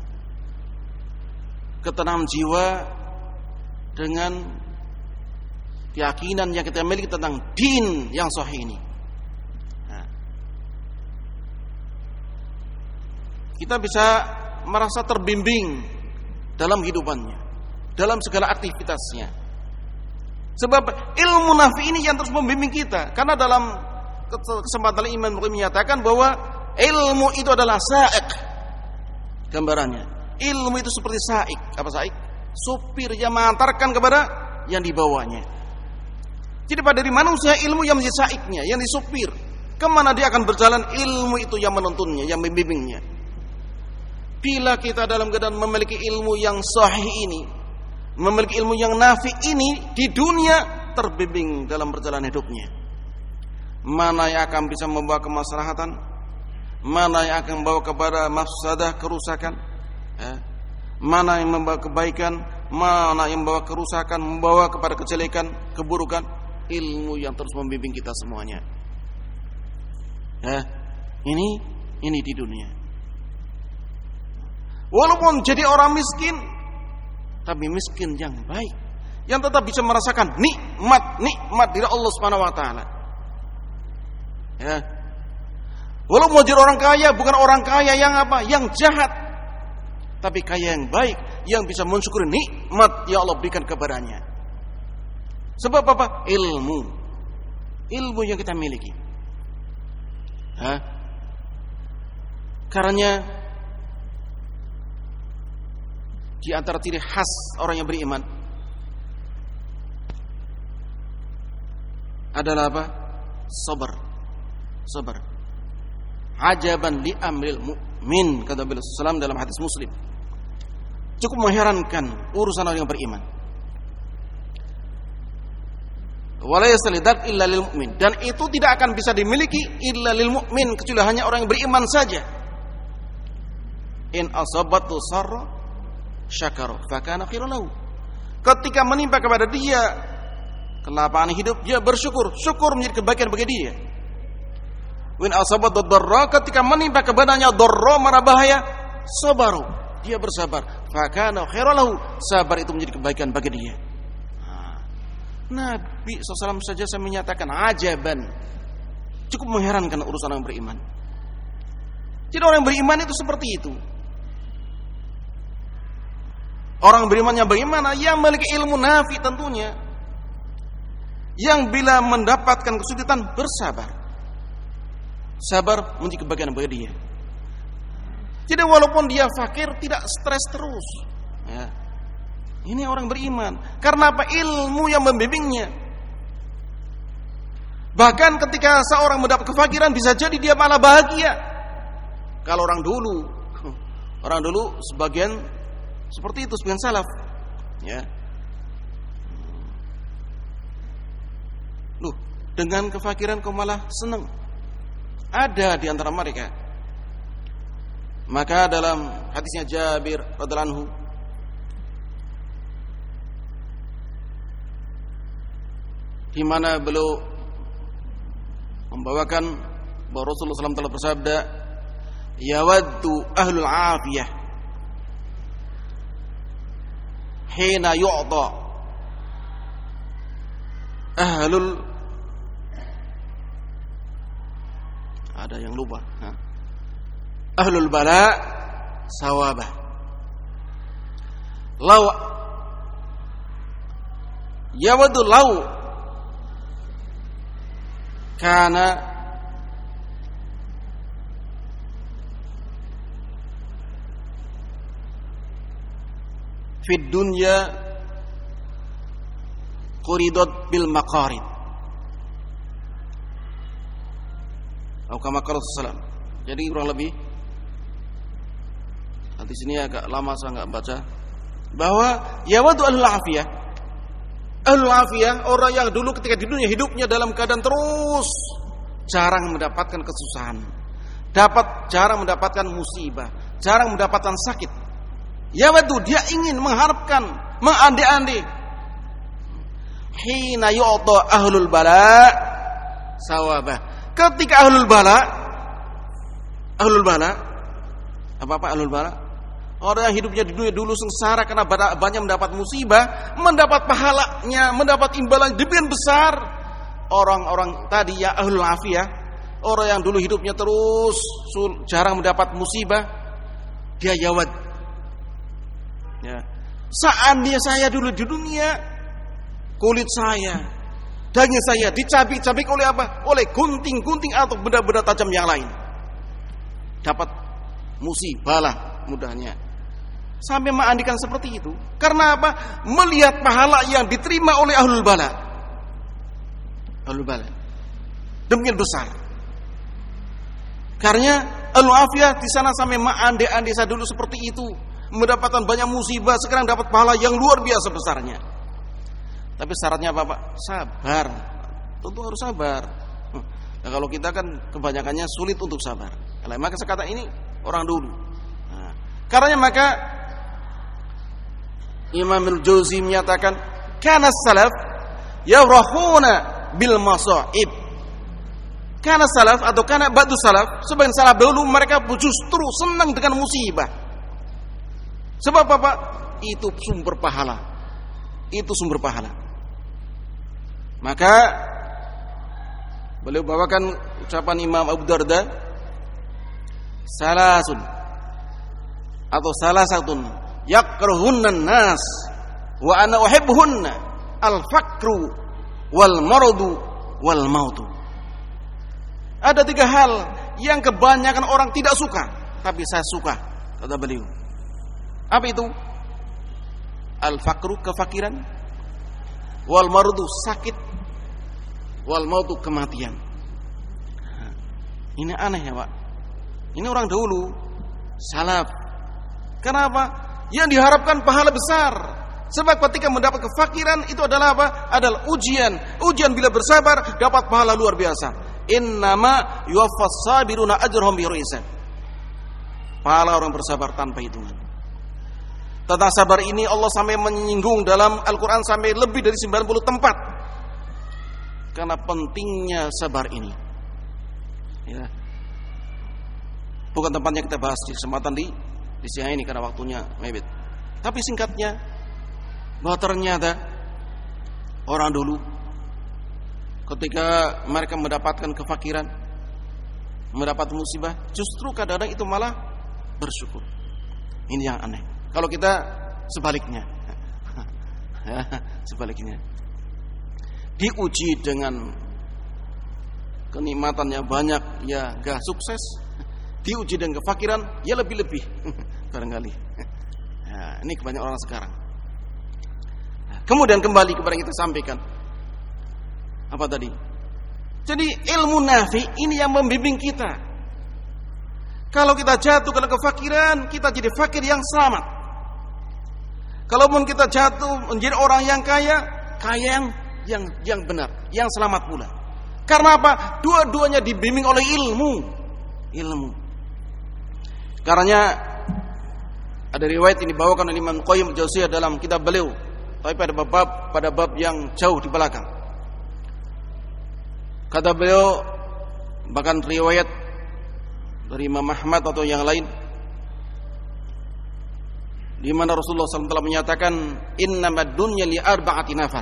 Speaker 1: ketenangan jiwa dengan keyakinan yang kita miliki tentang din yang sahih ini. Kita bisa merasa terbimbing dalam hidupannya, dalam segala aktivitasnya. Sebab ilmu nafi ini yang terus membimbing kita. Karena dalam kesempatan Imam Al-Qayyim menyatakan bahwa ilmu itu adalah sa'iq. Gambarannya, ilmu itu seperti sa'iq. Apa sa'iq? Supir yang mengantarkan kepada yang dibawanya. Jadi pada diri manusia ilmu yang menjadi sa'iqnya, yang disupir. Kemana dia akan berjalan, ilmu itu yang menuntunnya, yang membimbingnya. Bila kita dalam keadaan memiliki ilmu yang sahih ini, memiliki ilmu yang nafi ini, di dunia terbimbing dalam perjalanan hidupnya. Mana yang akan bisa membawa kemaslahatan, mana yang akan membawa kepada mafsadah, kerusakan, mana yang membawa kebaikan, mana yang membawa kerusakan, membawa kepada kejelekan, keburukan. Ilmu yang terus membimbing kita semuanya. Ini di dunia. Walaupun jadi orang miskin, tapi miskin yang baik, yang tetap bisa merasakan nikmat dari Allah Subhanahu wa taala. Ya. Walaupun mau jadi orang kaya, bukan orang kaya yang apa? Yang jahat, tapi kaya yang baik, yang bisa mensyukuri nikmat yang Allah berikan kepadanya. Sebab apa? Ilmu yang kita miliki. Karena di antara ciri khas orang yang beriman adalah apa? Sabar. Ajaban li amril mu'min, kata Nabi sallallahu dalam hadis Muslim. Cukup mengherankan urusan orang yang beriman. Wala yaslidak illa lil mu'min, dan itu tidak akan bisa dimiliki illa lil mu'min, kecuali hanya orang yang beriman saja. In asabatu sarra syakara fakana khairan lahu. Ketika menimpa kepada dia kelapangan hidup, dia bersyukur, syukur menjadi kebaikan bagi dia. Win asabatu darra, ketika menimpa kepadanya darra, mara bahaya, sabaru, dia bersabar, fakana khairan lahu, sabar itu menjadi kebaikan bagi dia. Nabi SAW saja saya menyatakan ajaban, cukup mengherankan urusan orang beriman. Jadi orang beriman itu seperti itu. Orang berimannya bagaimana? Yang memiliki ilmu nafi tentunya, yang bila mendapatkan kesulitan bersabar. Sabar menjadi kebaikan bagi dia. Jadi walaupun dia fakir, tidak stres terus. Ya. Ini orang beriman. Karena apa? Ilmu yang membimbingnya. Bahkan ketika seorang mendapat kefakiran, bisa jadi dia malah bahagia. Kalau orang dulu sebagian seperti itu, sebagian salaf. Ya. Loh, dengan kefakiran kau malah senang. Ada di antara mereka. Maka dalam hadisnya Jabir radhiyallahu anhu, di mana beliau membawakan bahwa Rasulullah SAW telah bersabda, yawaddu ahlul afiyah hina yu'ta ahlul, ada yang lupa, ahlul bala sawabah. Law yawaddu law kana fid dunya quridat bil maqarid, atau kama qala sallallahu. Jadi kurang lebih di sini agak lama saya enggak baca, bahwa yawadu ahlul afiyah, ahlul afiyah, orang yang dulu ketika di dunia hidupnya dalam keadaan terus jarang mendapatkan kesusahan, jarang mendapatkan musibah, jarang mendapatkan sakit. Yawadu, dia ingin mengharapkan, mengandai-andai, hina yu'ta ahlul bala sawabah, ketika ahlul bala apa ahlul bala? Orang yang hidupnya di dunia dulu sengsara karena banyak mendapat musibah, mendapat pahalanya, mendapat imbalan demikian besar. Orang-orang tadi ya ahlul afiyah, orang yang dulu hidupnya terus jarang mendapat musibah, dia yawad. Ya. Seandainya saya dulu di dunia, kulit saya, daging saya dicabik-cabik oleh apa? Oleh gunting-gunting atau benda-benda tajam yang lain. Dapat musibah lah mudahnya. Sampai mengandikan seperti itu. Karena apa? Melihat pahala yang diterima oleh ahlul bala. Ahlul bala demikian besar. Karena ahlul afiyah di sana sampai mengandai-andai saya dulu seperti itu, mendapatkan banyak musibah, sekarang dapat pahala yang luar biasa besarnya. Tapi syaratnya apa, Pak? Sabar. Tentu harus sabar. Nah, kalau kita kan kebanyakannya sulit untuk sabar. Maka sekata ini orang dulu. Nah, karena maka Imam Al-Jauzi menyatakan, kana salaf yafrahuna bil masaib. Kana salaf atau kana ba'du salaf, sebagian salaf dahulu mereka justru senang dengan musibah. Sebab apa? Itu sumber pahala. Itu sumber pahala. Maka beliau bawakan ucapan Imam Abu Darda, salasun atau salasatun yakrahunan nas wa ana uhibbuhunna al-faqru wal maradu wal mautu. Ada 3 hal yang kebanyakan orang tidak suka, tapi saya suka, kata beliau. Apa itu? Al-faqru, kefakiran, wal maradu, sakit, wal mautu, kematian. Ini aneh ya Pak. Ini orang dahulu, salaf. Kenapa? Yang diharapkan pahala besar. Sebab ketika mendapat kefakiran itu adalah apa? Adalah ujian. Ujian bila bersabar dapat pahala luar biasa. Innama yuwaffas sabiruna ajrahum bighairi hisab. Pahala orang bersabar tanpa hitungan. Tentang sabar ini Allah sampai menyinggung dalam Al-Quran sampai lebih dari 90 tempat. Karena pentingnya sabar ini. Ya. Bukan tempatnya kita bahas di kesempatan di siang ini karena waktunya mepet. Tapi singkatnya, bahwa ternyata orang dulu ketika mereka mendapatkan kefakiran, mendapat musibah, justru kadang-kadang itu malah bersyukur. Ini yang aneh. Kalau kita sebaliknya, sebaliknya, diuji dengan kenikmatan yang banyak, ya gak sukses. Diuji dengan kefakiran, ya lebih-lebih barangkali. Nah, ini kebanyakan orang sekarang. Kemudian kembali kepada yang kita sampaikan. Apa tadi? Jadi ilmu nafi ini yang membimbing kita. Kalau kita jatuh ke kefakiran, kita jadi fakir yang selamat. Kalaupun kita jatuh menjadi orang yang kaya yang benar, yang selamat pula. Karena apa? Dua-duanya dibimbing oleh ilmu. Karenanya ada riwayat ini dibawakan oleh Imam Qayyim Al-Jauziyah dalam kitab beliau, tapi pada bab yang jauh di belakang. Kata beliau, bahkan riwayat dari Imam Ahmad atau yang lain, di mana Rasulullah SAW telah menyatakan, innamad dunya li arba'ati nafar.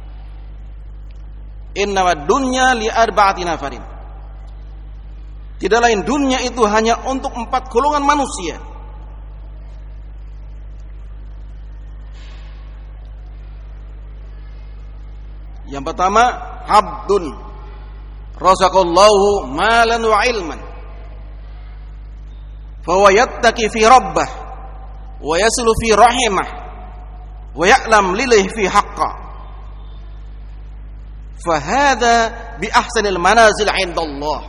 Speaker 1: Innamad dunya li arba'ati nafarin. Tidak lain dunia itu hanya untuk 4 golongan manusia. Yang pertama, abdun razaqallahu malan wa ilman, fa huwa yattaqi fi rabbah wa yaslu fi rahimah wa ya'lam lillahi fi haqqah, fa hadha bi ahsanil manazil 'inda Allah.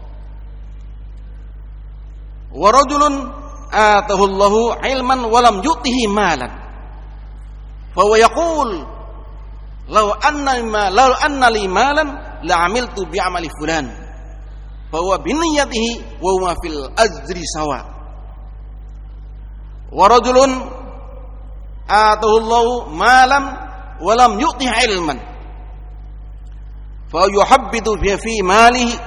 Speaker 1: Wa rajulun atahu Allahu ilman wa lam yu'tihi malan, fa huwa yaqul law anna li malan la'amiltu bi'amali fulan, fa huwa binniyatihi wa huwa fil ajri sawa. Wa rajulun atahu Allahu malan wa lam yu'tihi ilman, fa yuhabbitu fi malihi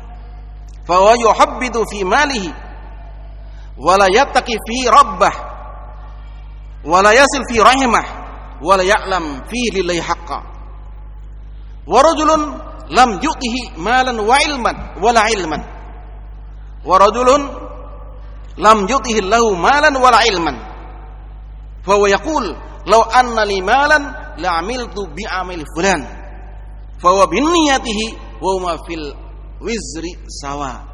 Speaker 1: wa la yattaqi fi rabbah wa la yasil fi rahimah wa la ya'lam fi lillahi haqqan. Wa rajulun lam yu'tihi malan wa ilman wa la ilman, wa rajulun lam yu'tihi lahu malan wa la ilman, fa huwa yaqul law anna li malan la'amiltu bi'amali fulan, fa huwa binniyatihi wa huma fil wizri sawa.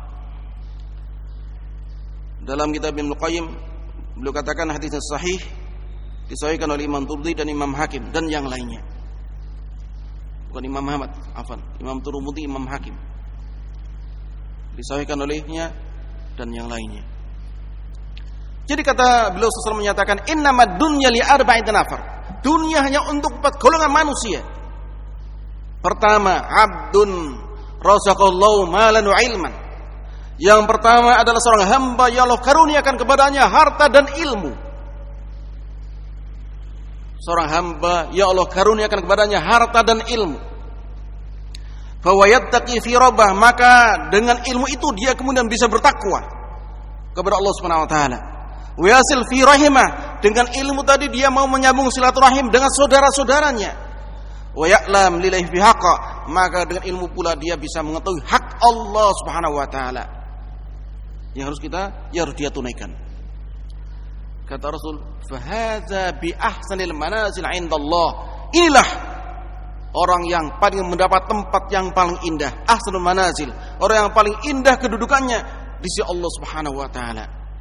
Speaker 1: Dalam kitab Ibnu Qayyim beliau katakan hadisnya sahih, disahihkan oleh Imam Tirmidzi dan Imam Hakim dan yang lainnya. Bukan Imam Ahmad, Imam Tirmidzi, Imam Hakim. Disahihkan olehnya dan yang lainnya. Jadi kata beliau SAW menyatakan, innamad dunya li arba'ati nafar. Dunia hanya untuk 4 golongan manusia. Pertama, abdun razaqallahu malan wa ilman. Yang pertama adalah seorang hamba yang Allah karuniakan kepadanya harta dan ilmu. seorang hamba ya Allah karuniakan kepadanya harta dan ilmu, fa yattaqi fi rabbah, maka dengan ilmu itu dia kemudian bisa bertakwa kepada Allah Subhanahu wa taala. Wa yasil fi rahimah, dengan ilmu tadi dia mau menyambung silaturahim dengan saudara-saudaranya. Wa ya'lam lillahi fi haqqa, maka dengan ilmu pula dia bisa mengetahui hak Allah Subhanahu wa taala yang harus dia tunaikan. Kata Rasul, fa hadza bi ahsanil manazil 'indallah. Inilah orang yang paling mendapat tempat yang paling indah, ahsanul manazil, orang yang paling indah kedudukannya di sisi Allah Subhanahu wa taala.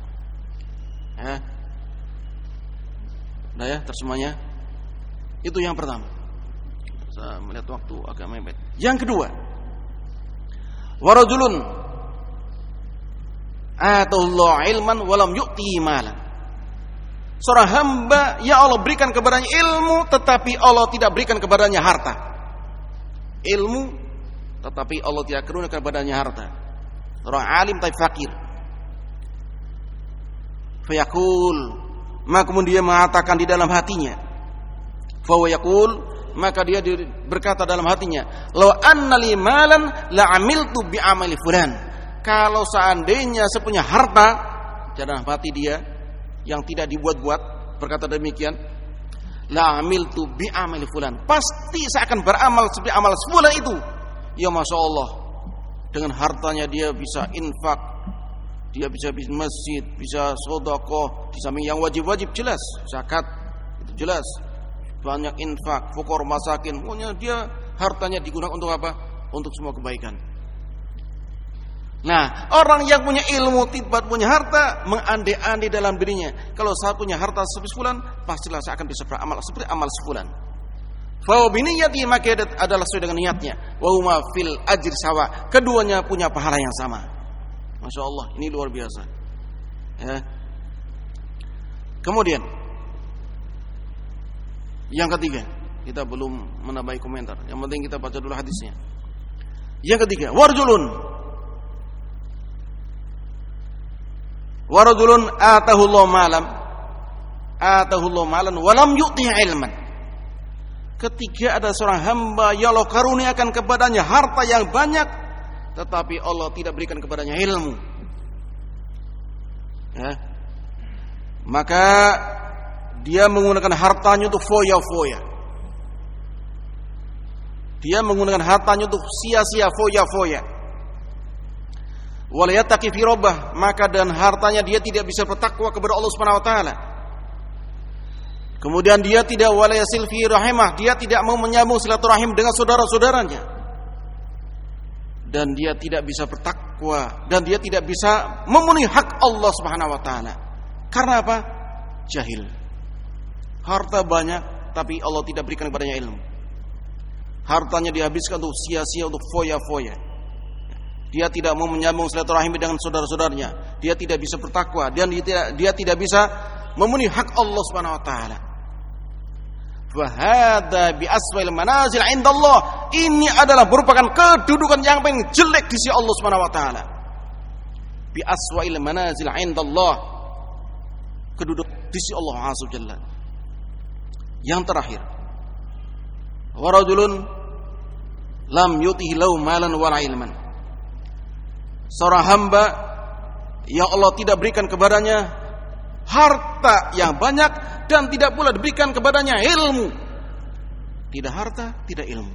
Speaker 1: Nah ya, terjemahnya itu yang pertama. Saya melihat waktu agak mepet. Yang kedua, warajulun atullahu ilman walam yu'tihi malan. Seorang hamba ya Allah berikan kepadanya ilmu, tetapi Allah tidak berikan kepadanya harta. Ilmu, tetapi Allah tidak karuniakan kepadanya harta. Seorang alim tapi fakir. Fayaqul, maka kemudian dia mengatakan di dalam hatinya. Fa yaqul, maka dia berkata dalam hatinya, law anna li malan la amiltu bi amali fulan. Kalau seandainya saya punya harta, dalam hati dia yang tidak dibuat-buat berkata demikian, la amiltu bi amali fulan, pasti saya akan beramal seperti amal fulan itu. Ya Masya Allah, dengan hartanya dia bisa infak, dia bisa masjid, bisa sedekah, di samping yang wajib-wajib jelas, zakat itu jelas, banyak infak, fuqara masakin, pokoknya dia hartanya digunakan untuk apa? Untuk semua kebaikan. Nah, orang yang punya ilmu tidak punya harta, mengandai-andai dalam dirinya, kalau saya punya harta seperti sefulan, pastilah saya akan bisa beramal seperti amal sefulan. Fa bi niyyati, maka adalah sesuai dengan niatnya. Wa huma fil ajri sawa, keduanya punya pahala yang sama. Masya Allah, ini luar biasa. Ya. Kemudian yang ketiga, kita belum menambahi komentar. Yang penting kita baca dulu hadisnya. Yang ketiga, warajulun atahullahu malan walam yu'tihi ilman. Ketiga, ada seorang hamba ya Allah karuniakan kepadanya harta yang banyak, tetapi Allah tidak berikan kepadanya ilmu. Ya. Maka dia menggunakan hartanya untuk foya-foya. Dia menggunakan hartanya untuk sia-sia, foya-foya. Wala yattaqi fi rabbah, maka dan hartanya dia tidak bisa bertakwa kepada Allah Subhanahu wa taala. Kemudian dia tidak wala yasil fi rahimah, dia tidak mau menyambung silaturahim dengan saudara-saudaranya. Dan dia tidak bisa bertakwa, dan dia tidak bisa memenuhi hak Allah Subhanahu wa taala. Karena apa? Jahil. Harta banyak tapi Allah tidak berikan kepadanya ilmu. Hartanya dihabiskan untuk sia-sia, untuk foya-foya. Dia tidak mau menyambung silaturahim dengan saudara-saudaranya. Dia tidak bisa bertakwa dan dia tidak bisa memenuhi hak Allah Subhanahu wa taala. Wa hadza bi aswal manazil 'indallah. Ini adalah merupakan kedudukan yang paling jelek di sisi Allah Subhanahu wa taala. Bi aswal manazil 'indallah. Kedudukan di sisi Allah Azza wa Jalla. Yang terakhir, wa rajulun lam yutihi lahu malan wala ilman. Seorang hamba yang Allah tidak berikan kepadanya harta yang banyak dan tidak pula diberikan kepadanya ilmu. Tidak harta, tidak ilmu.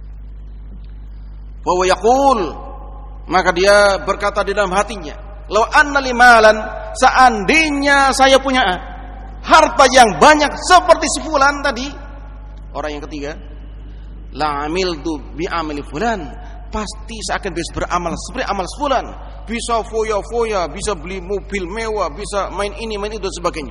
Speaker 1: Wa yaqul, maka dia berkata di dalam hatinya, law anna li malan, seandainya saya punya harta yang banyak seperti si fulan tadi, orang yang ketiga, la amiltu bi amali fulan, pasti saya akan bisa beramal seperti amal fulan, bisa foya-foya, bisa beli mobil mewah, bisa main ini main itu dan sebagainya.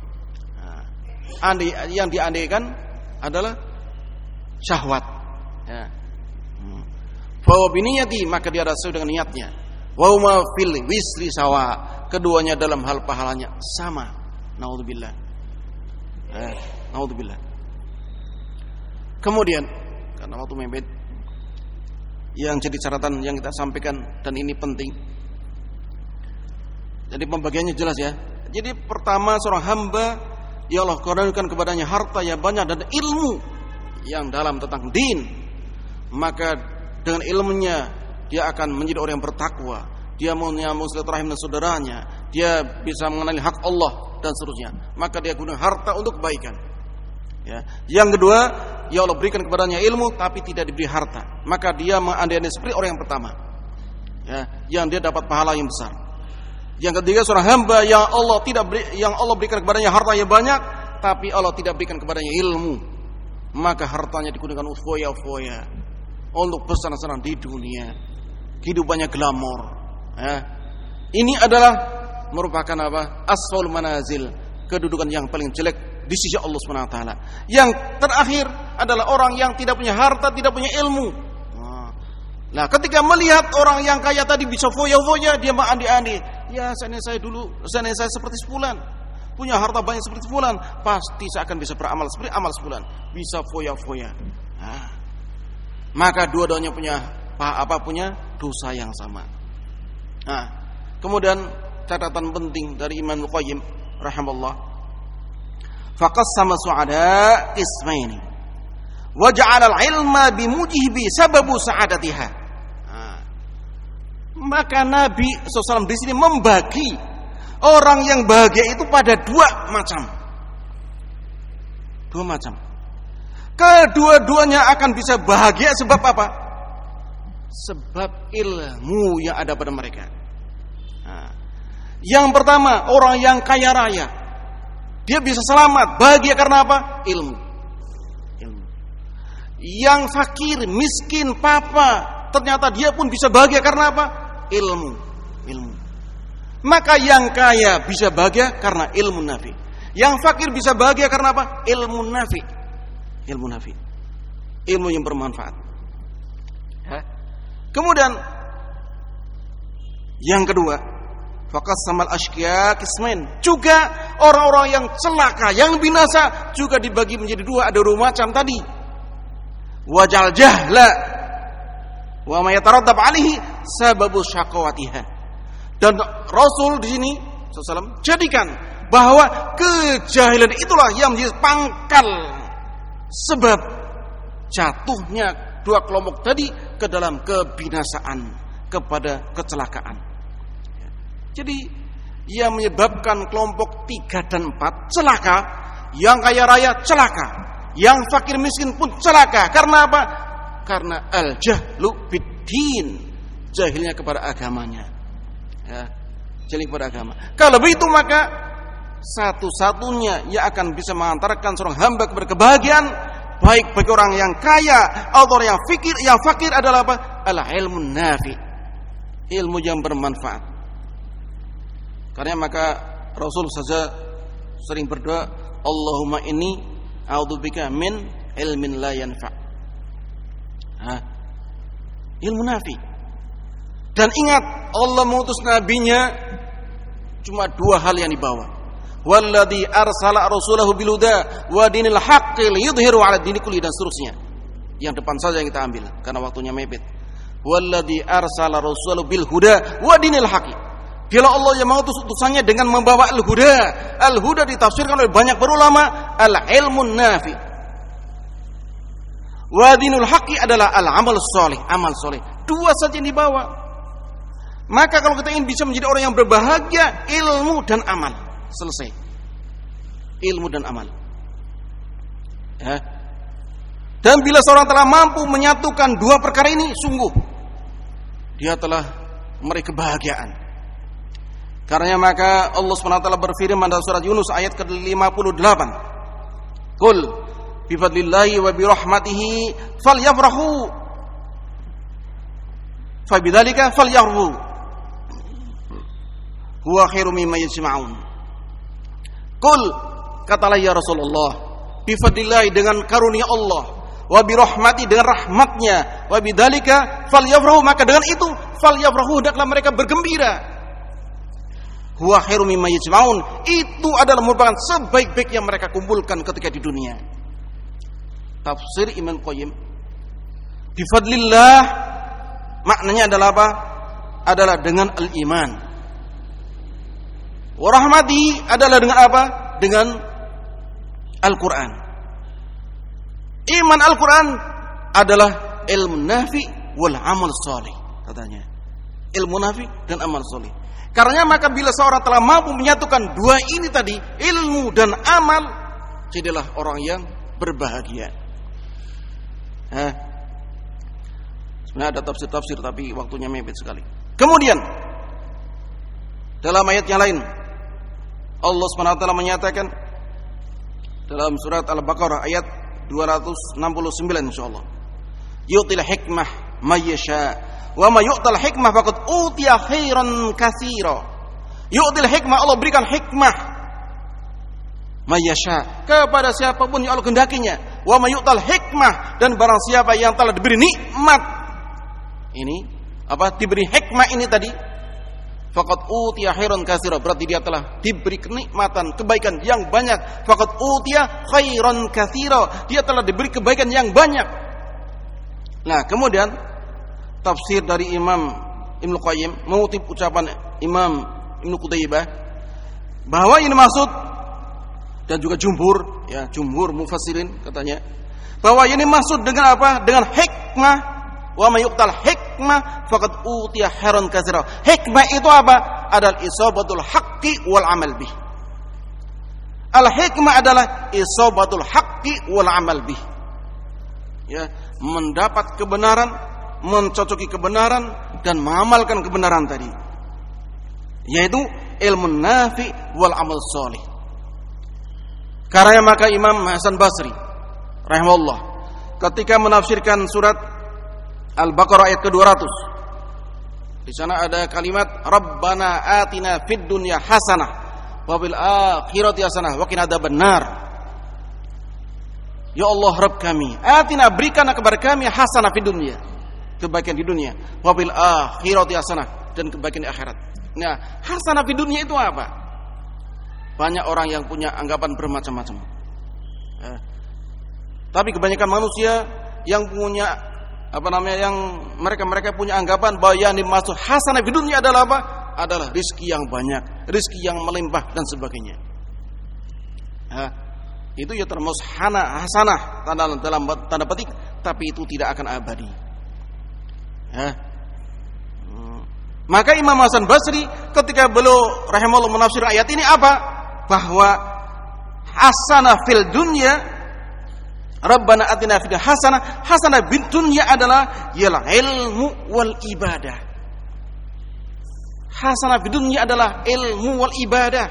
Speaker 1: Yang diandaikan adalah syahwat. Ya. Fa bi niyyati, maka dia rasa dengan niatnya. Wa huma fil wisri sawa, keduanya dalam hal pahalanya sama. Naudzubillah. Naudzubillah. Kemudian karena waktu mepet, yang jadi catatan yang kita sampaikan dan ini penting. Jadi pembagiannya jelas ya. Jadi pertama, seorang hamba ya Allah kurniakan kepadanya harta yang banyak dan ilmu yang dalam tentang din, maka dengan ilmunya dia akan menjadi orang yang bertakwa, dia menyambung silaturahim dengan saudaranya, dia bisa mengenali hak Allah dan seterusnya, maka dia gunakan harta untuk kebaikan. Ya. Yang kedua, ya Allah berikan kepadanya ilmu tapi tidak diberi harta, maka dia mengandai-andai seperti orang yang pertama, ya, yang dia dapat pahala yang besar. Yang ketiga, seorang hamba yang Allah berikan kepadanya harta yang banyak tapi Allah tidak berikan kepadanya ilmu, maka hartanya digunakan foya-foya untuk bersenang-senang di dunia, kehidupannya glamor. Ya. Ini adalah merupakan apa? Asfal manazil, kedudukan yang paling jelek di sisi Allah Subhanahu wa taala. Yang terakhir adalah orang yang tidak punya harta, tidak punya ilmu. Nah, ketika melihat orang yang kaya tadi bisa foya-foya, dia mengandi-andi, ya seandainya saya seperti sepulan, punya harta banyak seperti sepulan, pasti saya akan bisa beramal seperti amal sepulan, bisa foya-foya. Nah, maka dua-duanya punya dosa yang sama. Nah, kemudian catatan penting dari Imam Al-Qayyim rahimahullah, faqassama su'ada ismaini wa ja'ala al-ilma bimujibi sababu sa'adatiha. Maka Nabi SAW di sini membagi orang yang bahagia itu pada dua macam. Kedua-duanya akan bisa bahagia sebab apa? Sebab ilmu yang ada pada mereka. Yang pertama, orang yang kaya raya, dia bisa selamat, bahagia karena apa? Ilmu. Yang fakir, miskin, papa, ternyata dia pun bisa bahagia karena apa? Ilmu. Maka yang kaya bisa bahagia karena ilmu nafi. Yang fakir bisa bahagia karena apa? Ilmu nafi. Ilmu yang bermanfaat. Kemudian yang kedua, faqassamal asyqiya qismain. Juga orang-orang yang celaka, yang binasa juga dibagi menjadi dua, ada dua macam tadi. Wajal jahla wa ma yataraddab alaihi sababu syaqawatiha. Dan Rasul di sini sallallahu jadikan bahwa kejahilan itulah yang menjadi pangkal sebab jatuhnya dua kelompok tadi ke dalam kebinasaan, kepada kecelakaan. Jadi yang menyebabkan kelompok 3 dan 4 celaka, yang kaya raya celaka, yang fakir miskin pun celaka. Karena apa? Karena al-jahlu bid-din, jahilnya kepada agamanya. Ya, jahil kepada agama. Kalau begitu maka satu-satunya yang akan bisa mengantarkan seorang hamba kepada kebahagiaan, baik bagi orang yang kaya atau yang fakir adalah apa? Al-ilmu nafi, ilmu yang bermanfaat. Karena maka Rasul saja sering berdoa, Allahumma inni a'udzubika min ilmin la yanfa'. Ilmu nafi. Dan ingat, Allah mengutus nabinya cuma 2 hal yang dibawa. Walladzi arsala rasulahu bil huda wa dinil haqqi liyudhiru 'ala dini kulli, dan seterusnya. Yang depan saja yang kita ambil karena waktunya mepet. Walladzi arsala rasulahu bil huda wa dinil haqqi. Dialah Allah yang mengutus utusannya dengan membawa al-huda. Al-huda ditafsirkan oleh banyak ulama al-ilmun nafi. Wa dinul haqqi adalah al-amal shalih, amal soleh. 2 saja yang dibawa. Maka kalau kita ingin bisa menjadi orang yang berbahagia, ilmu dan amal. Selesai. Ilmu dan amal. Ya. Dan bila seorang telah mampu menyatukan 2 perkara ini, sungguh dia telah meraih kebahagiaan. Karena maka Allah SWT berfirman dalam surat Yunus ayat ke-58. Qul bi fadlillahi wa bi rahmatihi falyafrahu fa bidzalika falyarbu huwa khairum mimma yajma'un. Qul, katalah ya Rasulullah, bi fadlillahi, dengan karunia Allah, wa bi rahmati, dengan rahmatnya, wa bidzalika falyafrahu, maka dengan itu falyafrahu, hendaklah mereka bergembira. Huwa khairum mimma yajma'un, itu adalah merupakan sebaik-baik yang mereka kumpulkan ketika di dunia. Tafsir Imam Qayyim, bi fadlillah maknanya adalah apa? Adalah dengan al-iman. Wa rahmati adalah dengan apa? Dengan Al-Quran. Iman Al-Quran adalah ilmu nafi wal amal salih, katanya. Ilmu nafi dan amal salih. Karena maka bila seorang telah mampu menyatukan dua ini tadi, ilmu dan amal, jadilah orang yang berbahagia. Sebenarnya ada tafsir-tafsir tapi waktunya mepet sekali. Kemudian dalam ayat yang lain Allah SWT menyatakan dalam surat Al-Baqarah ayat 269 insyaallah, yu'til hikmah may yasha wa may yu'tal hikmah faqad utiya khairan katsira. Yu'til hikmah, Allah berikan hikmah may yasha kepada siapapun yang Allah kehendakinya, wa may yu'tal hikmah, dan barang siapa yang telah diberi nikmat ini diberi hikmah ini tadi, faqad utiya khairan katsira, berarti dia telah diberi kenikmatan, kebaikan yang banyak. Faqad utiya khairan katsira, dia telah diberi kebaikan yang banyak. Nah, kemudian tafsir dari Imam Ibnu Qayyim mengutip ucapan Imam Ibnu Qutaibah bahwa ini maksud, dan juga jumhur mufassirin katanya, bahwa ini maksud dengan apa? Dengan hikmah. Wa may yu'tal hikmah faqad utiya khairan katsira. Hikmah itu apa? Adalah isabatul haqqi wal amal bih. Al hikmah adalah isabatul haqqi wal amal bih. Ya, mendapat kebenaran, mencocoki kebenaran dan mengamalkan kebenaran tadi. Yaitu ilmu nafi wal amal salih. Karena maka Imam Hasan Basri rahimahullah ketika menafsirkan surat Al-Baqarah ayat ke-200, di sana ada kalimat Rabbana atina fid dunya hasanah wa fil akhirati hasanah wa qina adzabannar. Ya Allah Rabb kami, atina, berikan kepada kami hasanah fid dunya, kebaikan di dunia, wa fil akhirati hasanah, dan kebaikan di akhirat. Nah, hasanah fid dunya itu apa? Banyak orang yang punya anggapan bermacam-macam. Tapi kebanyakan manusia yang punya yang mereka punya anggapan bahwa yang dimaksud hasanah di dunia adalah apa? Adalah rizki yang banyak, rizki yang melimpah dan sebagainya. Itu ya termasuk hasanah dalam tanda petik, tapi itu tidak akan abadi. Maka Imam Hasan Basri ketika beliau rahimahullah menafsir ayat ini apa? Bahwa hasanah fil dunya, Rabbana atina fid hasanah, hasanah bid dunya adalah ialah ilmu wal ibadah. Hasanah bid dunya adalah ilmu wal ibadah.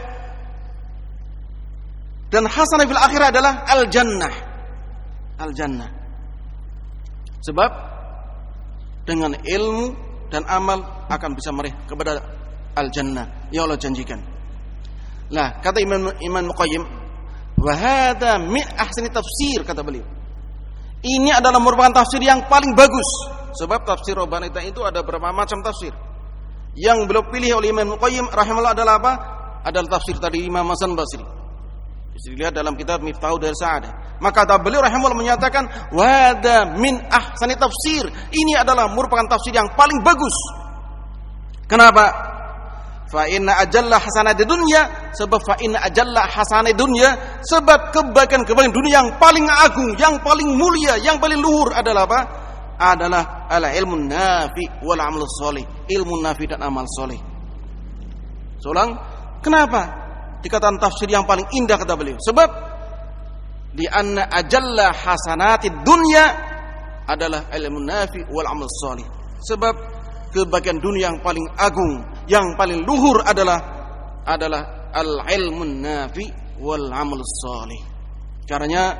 Speaker 1: Dan hasanah fil akhirah adalah al jannah. Al jannah. Sebab dengan ilmu dan amal akan bisa meraih kepada al jannah yang Allah janjikan. Nah, kata Imam Muqayyim, wa hadza min ahsani tafsir, kata beliau. Ini adalah merupakan tafsir yang paling bagus. Sebab tafsir Rabbanita itu ada berapa macam tafsir. Yang beliau pilih oleh Imam Qayyim rahimahullah adalah apa? Adalah tafsir dari Imam Hasan Basri. Bisa dilihat dalam kitab Miftahud Darus Sa'adah. Maka beliau rahimahullah menyatakan wa hadza min ahsani tafsir. Ini adalah merupakan tafsir yang paling bagus. Kenapa? Fa inna ajalla hasanati dunya, sebab fa inna ajalla hasanati dunya, sebab kebaikan-kebaikan dunia yang paling agung, yang paling mulia, yang paling luhur adalah apa? Adalah ilmu nafi wal amal salih, ilmu nafi dan amal salih. Seorang, kenapa dikatakan tafsir yang paling indah, kata beliau? Sebab di anna ajalla hasanati dunya adalah ilmu nafi wal amal salih. Sebab kebaikan dunia yang paling agung, yang paling luhur adalah al-ilmun nafi wal amal salih. Caranya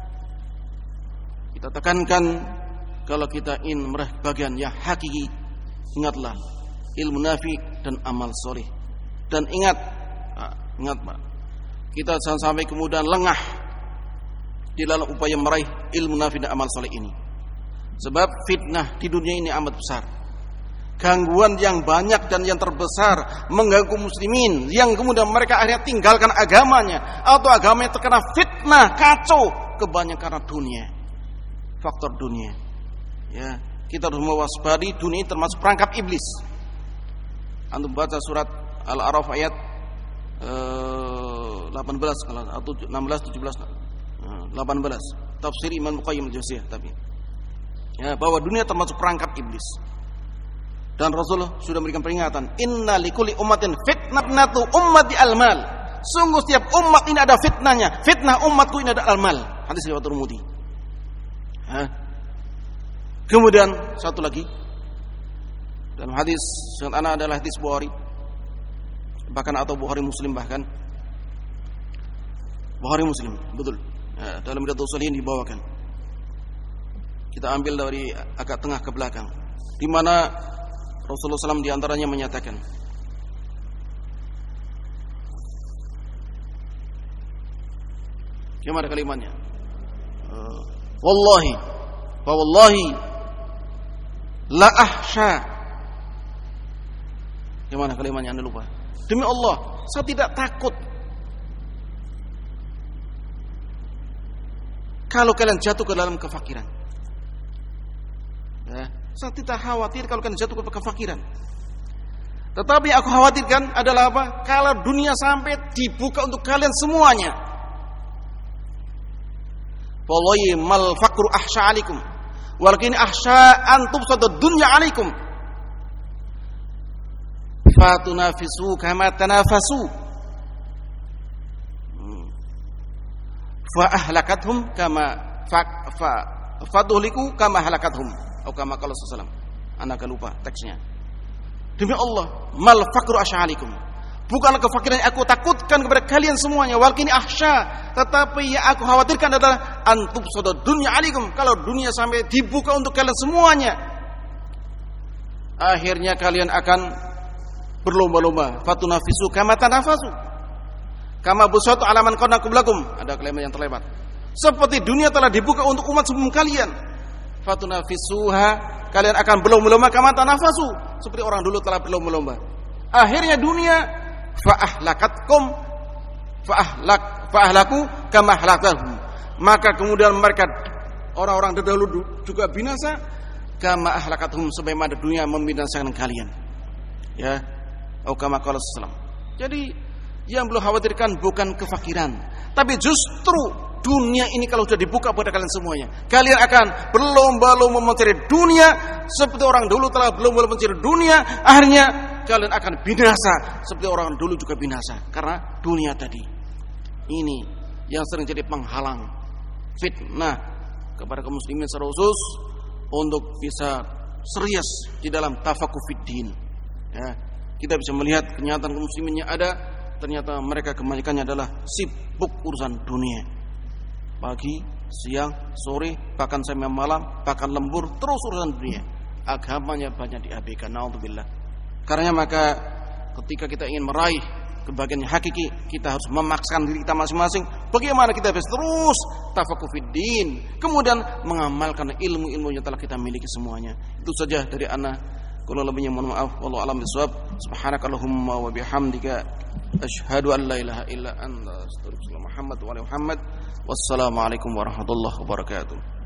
Speaker 1: kita tekankan, kalau kita ingin meraih bagian yang hakiki, ingatlah ilmu nafi dan amal salih. Dan ingat Pak, kita jangan sampai kemudian lengah di dalam upaya meraih ilmu nafi dan amal salih ini. Sebab fitnah di dunia ini amat besar. Gangguan yang banyak dan yang terbesar mengganggu muslimin, yang kemudian mereka akhirnya tinggalkan agamanya, atau agamanya terkena fitnah, kacau, kebanyakan karena dunia, faktor dunia. Ya, kita harus mewaspadai dunia ini termasuk perangkap iblis. Antum baca surat Al-A'raf ayat 18 atau 16, 17. 18 tafsir Imam Qayyim al-Jauziyah tapi ya, bahwa dunia termasuk perangkap iblis. Dan Rasulullah sudah memberikan peringatan, inna likulli ummatin fitnatu ummati al-mal. Sungguh setiap umat ini ada fitnahnya. Fitnah umatku ini ada al-mal. Hadis riwayat Tirmidzi. Kemudian satu lagi dalam hadis yang ana adalah hadis Bukhari, bahkan atau Bukhari Muslim, bahkan Bukhari Muslim, betul. Ya, dalam Riyadhus Shalihin dibawakan. Kita ambil dari agak tengah ke belakang, di mana Rasulullah SAW diantaranya menyatakan, gimana kalimatnya? Wallahi, fa wallahi la ahsha. Gimana kalimatnya? Anda lupa. Demi Allah, saya tidak takut kalau kalian jatuh ke dalam kefakiran. Ya, saya tidak khawatir kalau kalian jatuh ke kefakiran. Tetapi aku khawatirkan adalah apa? Kalau dunia sampai dibuka untuk kalian semuanya. Wallahi mal faqru ahsha alaikum, walakin ahsha an tubsadu dunya alaikum. Fatunafisu kama tanafasu. Fa ahlakathum kama faduhliku kama halakathum. Atau kama qala sallallahu alaihi wasallam. Anak lupa teksnya. Demi Allah, mal faqru asy'alikum. Bukanlah kefakiran yang aku takutkan kepada kalian semuanya, walakin ahsya, tetapi yang aku khawatirkan adalah antub sada dunya alaikum, kalau dunia sampai dibuka untuk kalian semuanya. Akhirnya kalian akan berlomba-lomba, fatunafisu kama tanafasu. Kama busatu alaman qana qablakum. Ada kalimat yang terlewat. Seperti dunia telah dibuka untuk umat sebelum kalian. Fatunafisuha, kalian akan berlomba-lomba kama tanafasu, seperti orang dulu telah berlomba-lomba. Akhirnya dunia fa'ahlaku kama ahlakahum. Maka kemudian mereka orang-orang terdahulu juga binasa kama ahlakatuhum, sebagaimana dunia membinasakan kalian. Ya, atau kama qala sallallahu. Jadi yang belum khawatirkan bukan kefakiran, tapi justru dunia ini kalau sudah dibuka pada kalian semuanya, kalian akan berlomba-lomba mencari dunia seperti orang dulu telah berlomba-lomba mencari dunia. Akhirnya kalian akan binasa seperti orang dulu juga binasa karena dunia tadi. Ini yang sering jadi penghalang, fitnah kepada kaum muslimin secara khusus untuk bisa serius di dalam tafakuh fiddin. Ya, kita bisa melihat kenyataan kaum muslimin yang ada, ternyata mereka kebanyakannya adalah sibuk urusan dunia. Pagi, siang, sore, bahkan sampai malam, bahkan lembur, terus urusan dunia. Agamanya banyak diabaikan. Naudzubillah. Karena maka ketika kita ingin meraih kebahagiaan hakiki, kita harus memaksakan diri kita masing-masing. Bagaimana kita bisa terus tafakuh fiddin, kemudian mengamalkan ilmu-ilmu yang telah kita miliki semuanya. Itu saja dari ana. Kalau lebihnya mohon maaf. Wallahu a'lam bishawab. Subhanakallahumma wa bihamdika asyhadu an la ilaha illa anta astaghfiruka wa atubu ilaik. Muhammad wa ala Muhammad. Wassalamualaikum warahmatullahi wabarakatuh.